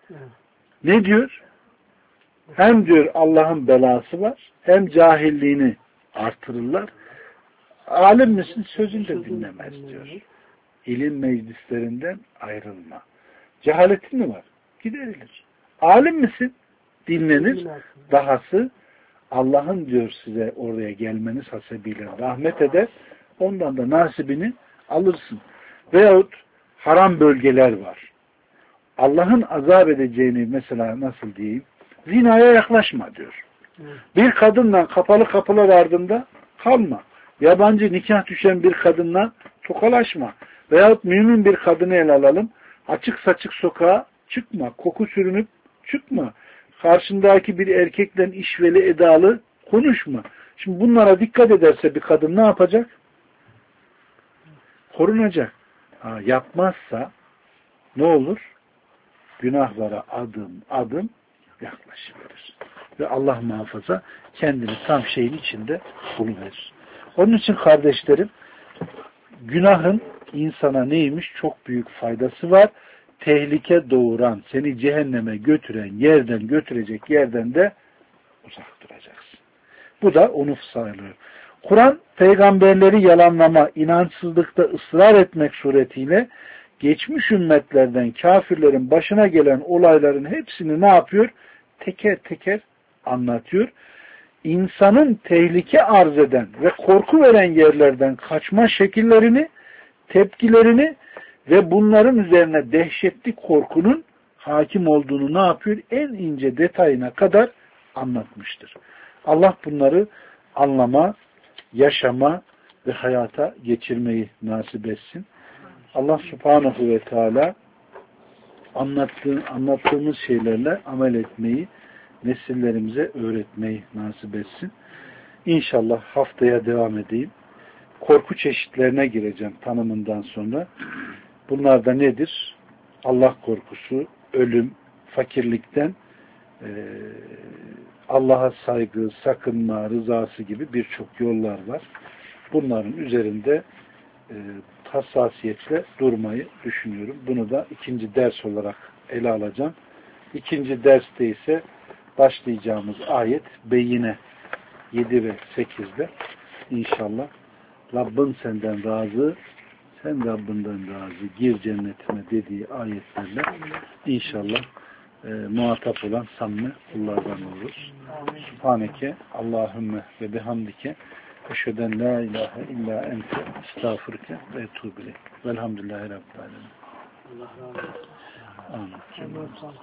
Ne diyor? Hem diyor Allah'ın belası var, hem cahilliğini artırırlar. Alim misin? Sözünü de dinlemez diyor. İlim meclislerinden ayrılma. Cehaletin mi var? Giderilir. Alim misin? Dinlenir. Dahası Allah'ın diyor size oraya gelmeniz hasebiyle rahmet eder. Ondan da nasibini alırsın. Veyahut haram bölgeler var. Allah'ın azap edeceğini mesela nasıl diyeyim? Zinaya yaklaşma diyor. Bir kadınla kapalı kapılar ardında kalma. Yabancı nikah düşen bir kadınla tokalaşma. Veyahut mümin bir kadını ele alalım. Açık saçık sokağa çıkma. Koku sürünüp çıkma. Karşındaki bir erkekle işveli edalı konuşma. Şimdi bunlara dikkat ederse bir kadın ne yapacak? Korunacak. Yapmazsa ne olur? Günahlara adım adım yaklaşıverir. Ve Allah muhafaza kendini tam şeyin içinde buluverir. Onun için kardeşlerim, günahın insana neymiş? Çok büyük faydası var. Tehlike doğuran, seni cehenneme götüren yerden, götürecek yerden de uzak duracaksın. Bu da onu sağlıyor. Kur'an, peygamberleri yalanlama, inançsızlıkta ısrar etmek suretiyle geçmiş ümmetlerden kafirlerin başına gelen olayların hepsini ne yapıyor? Teker teker anlatıyor. İnsanın tehlike arz eden ve korku veren yerlerden kaçma şekillerini, tepkilerini ve bunların üzerine dehşetli korkunun hakim olduğunu ne yapıyor? En ince detayına kadar anlatmıştır. Allah bunları anlama, yaşama ve hayata geçirmeyi nasip etsin. Allah Subhanahu ve Teala anlattığımız şeylerle amel etmeyi, nesillerimize öğretmeyi nasip etsin. İnşallah haftaya devam edeyim. Korku çeşitlerine gireceğim tanımından sonra. Bunlar da nedir? Allah korkusu, ölüm, fakirlikten Allah'a saygı, sakınma, rızası gibi birçok yollar var. Bunların üzerinde hassasiyetle durmayı düşünüyorum. Bunu da ikinci ders olarak ele alacağım. İkinci derste ise başlayacağımız ayet Beyyine 7 ve 8'de inşallah Rabbin senden razı, sen Rabbinden razı, gir cennetime dediği ayetlerle inşallah muhatap olan samimi kullardan oluruz. Subhaneke Allahümme ve bihamdike eşheden la ilahe illa ente estağfurke ve etûbü ileyk. Velhamdülillahi Rabbil alemin. Allah razı olsun. Amin.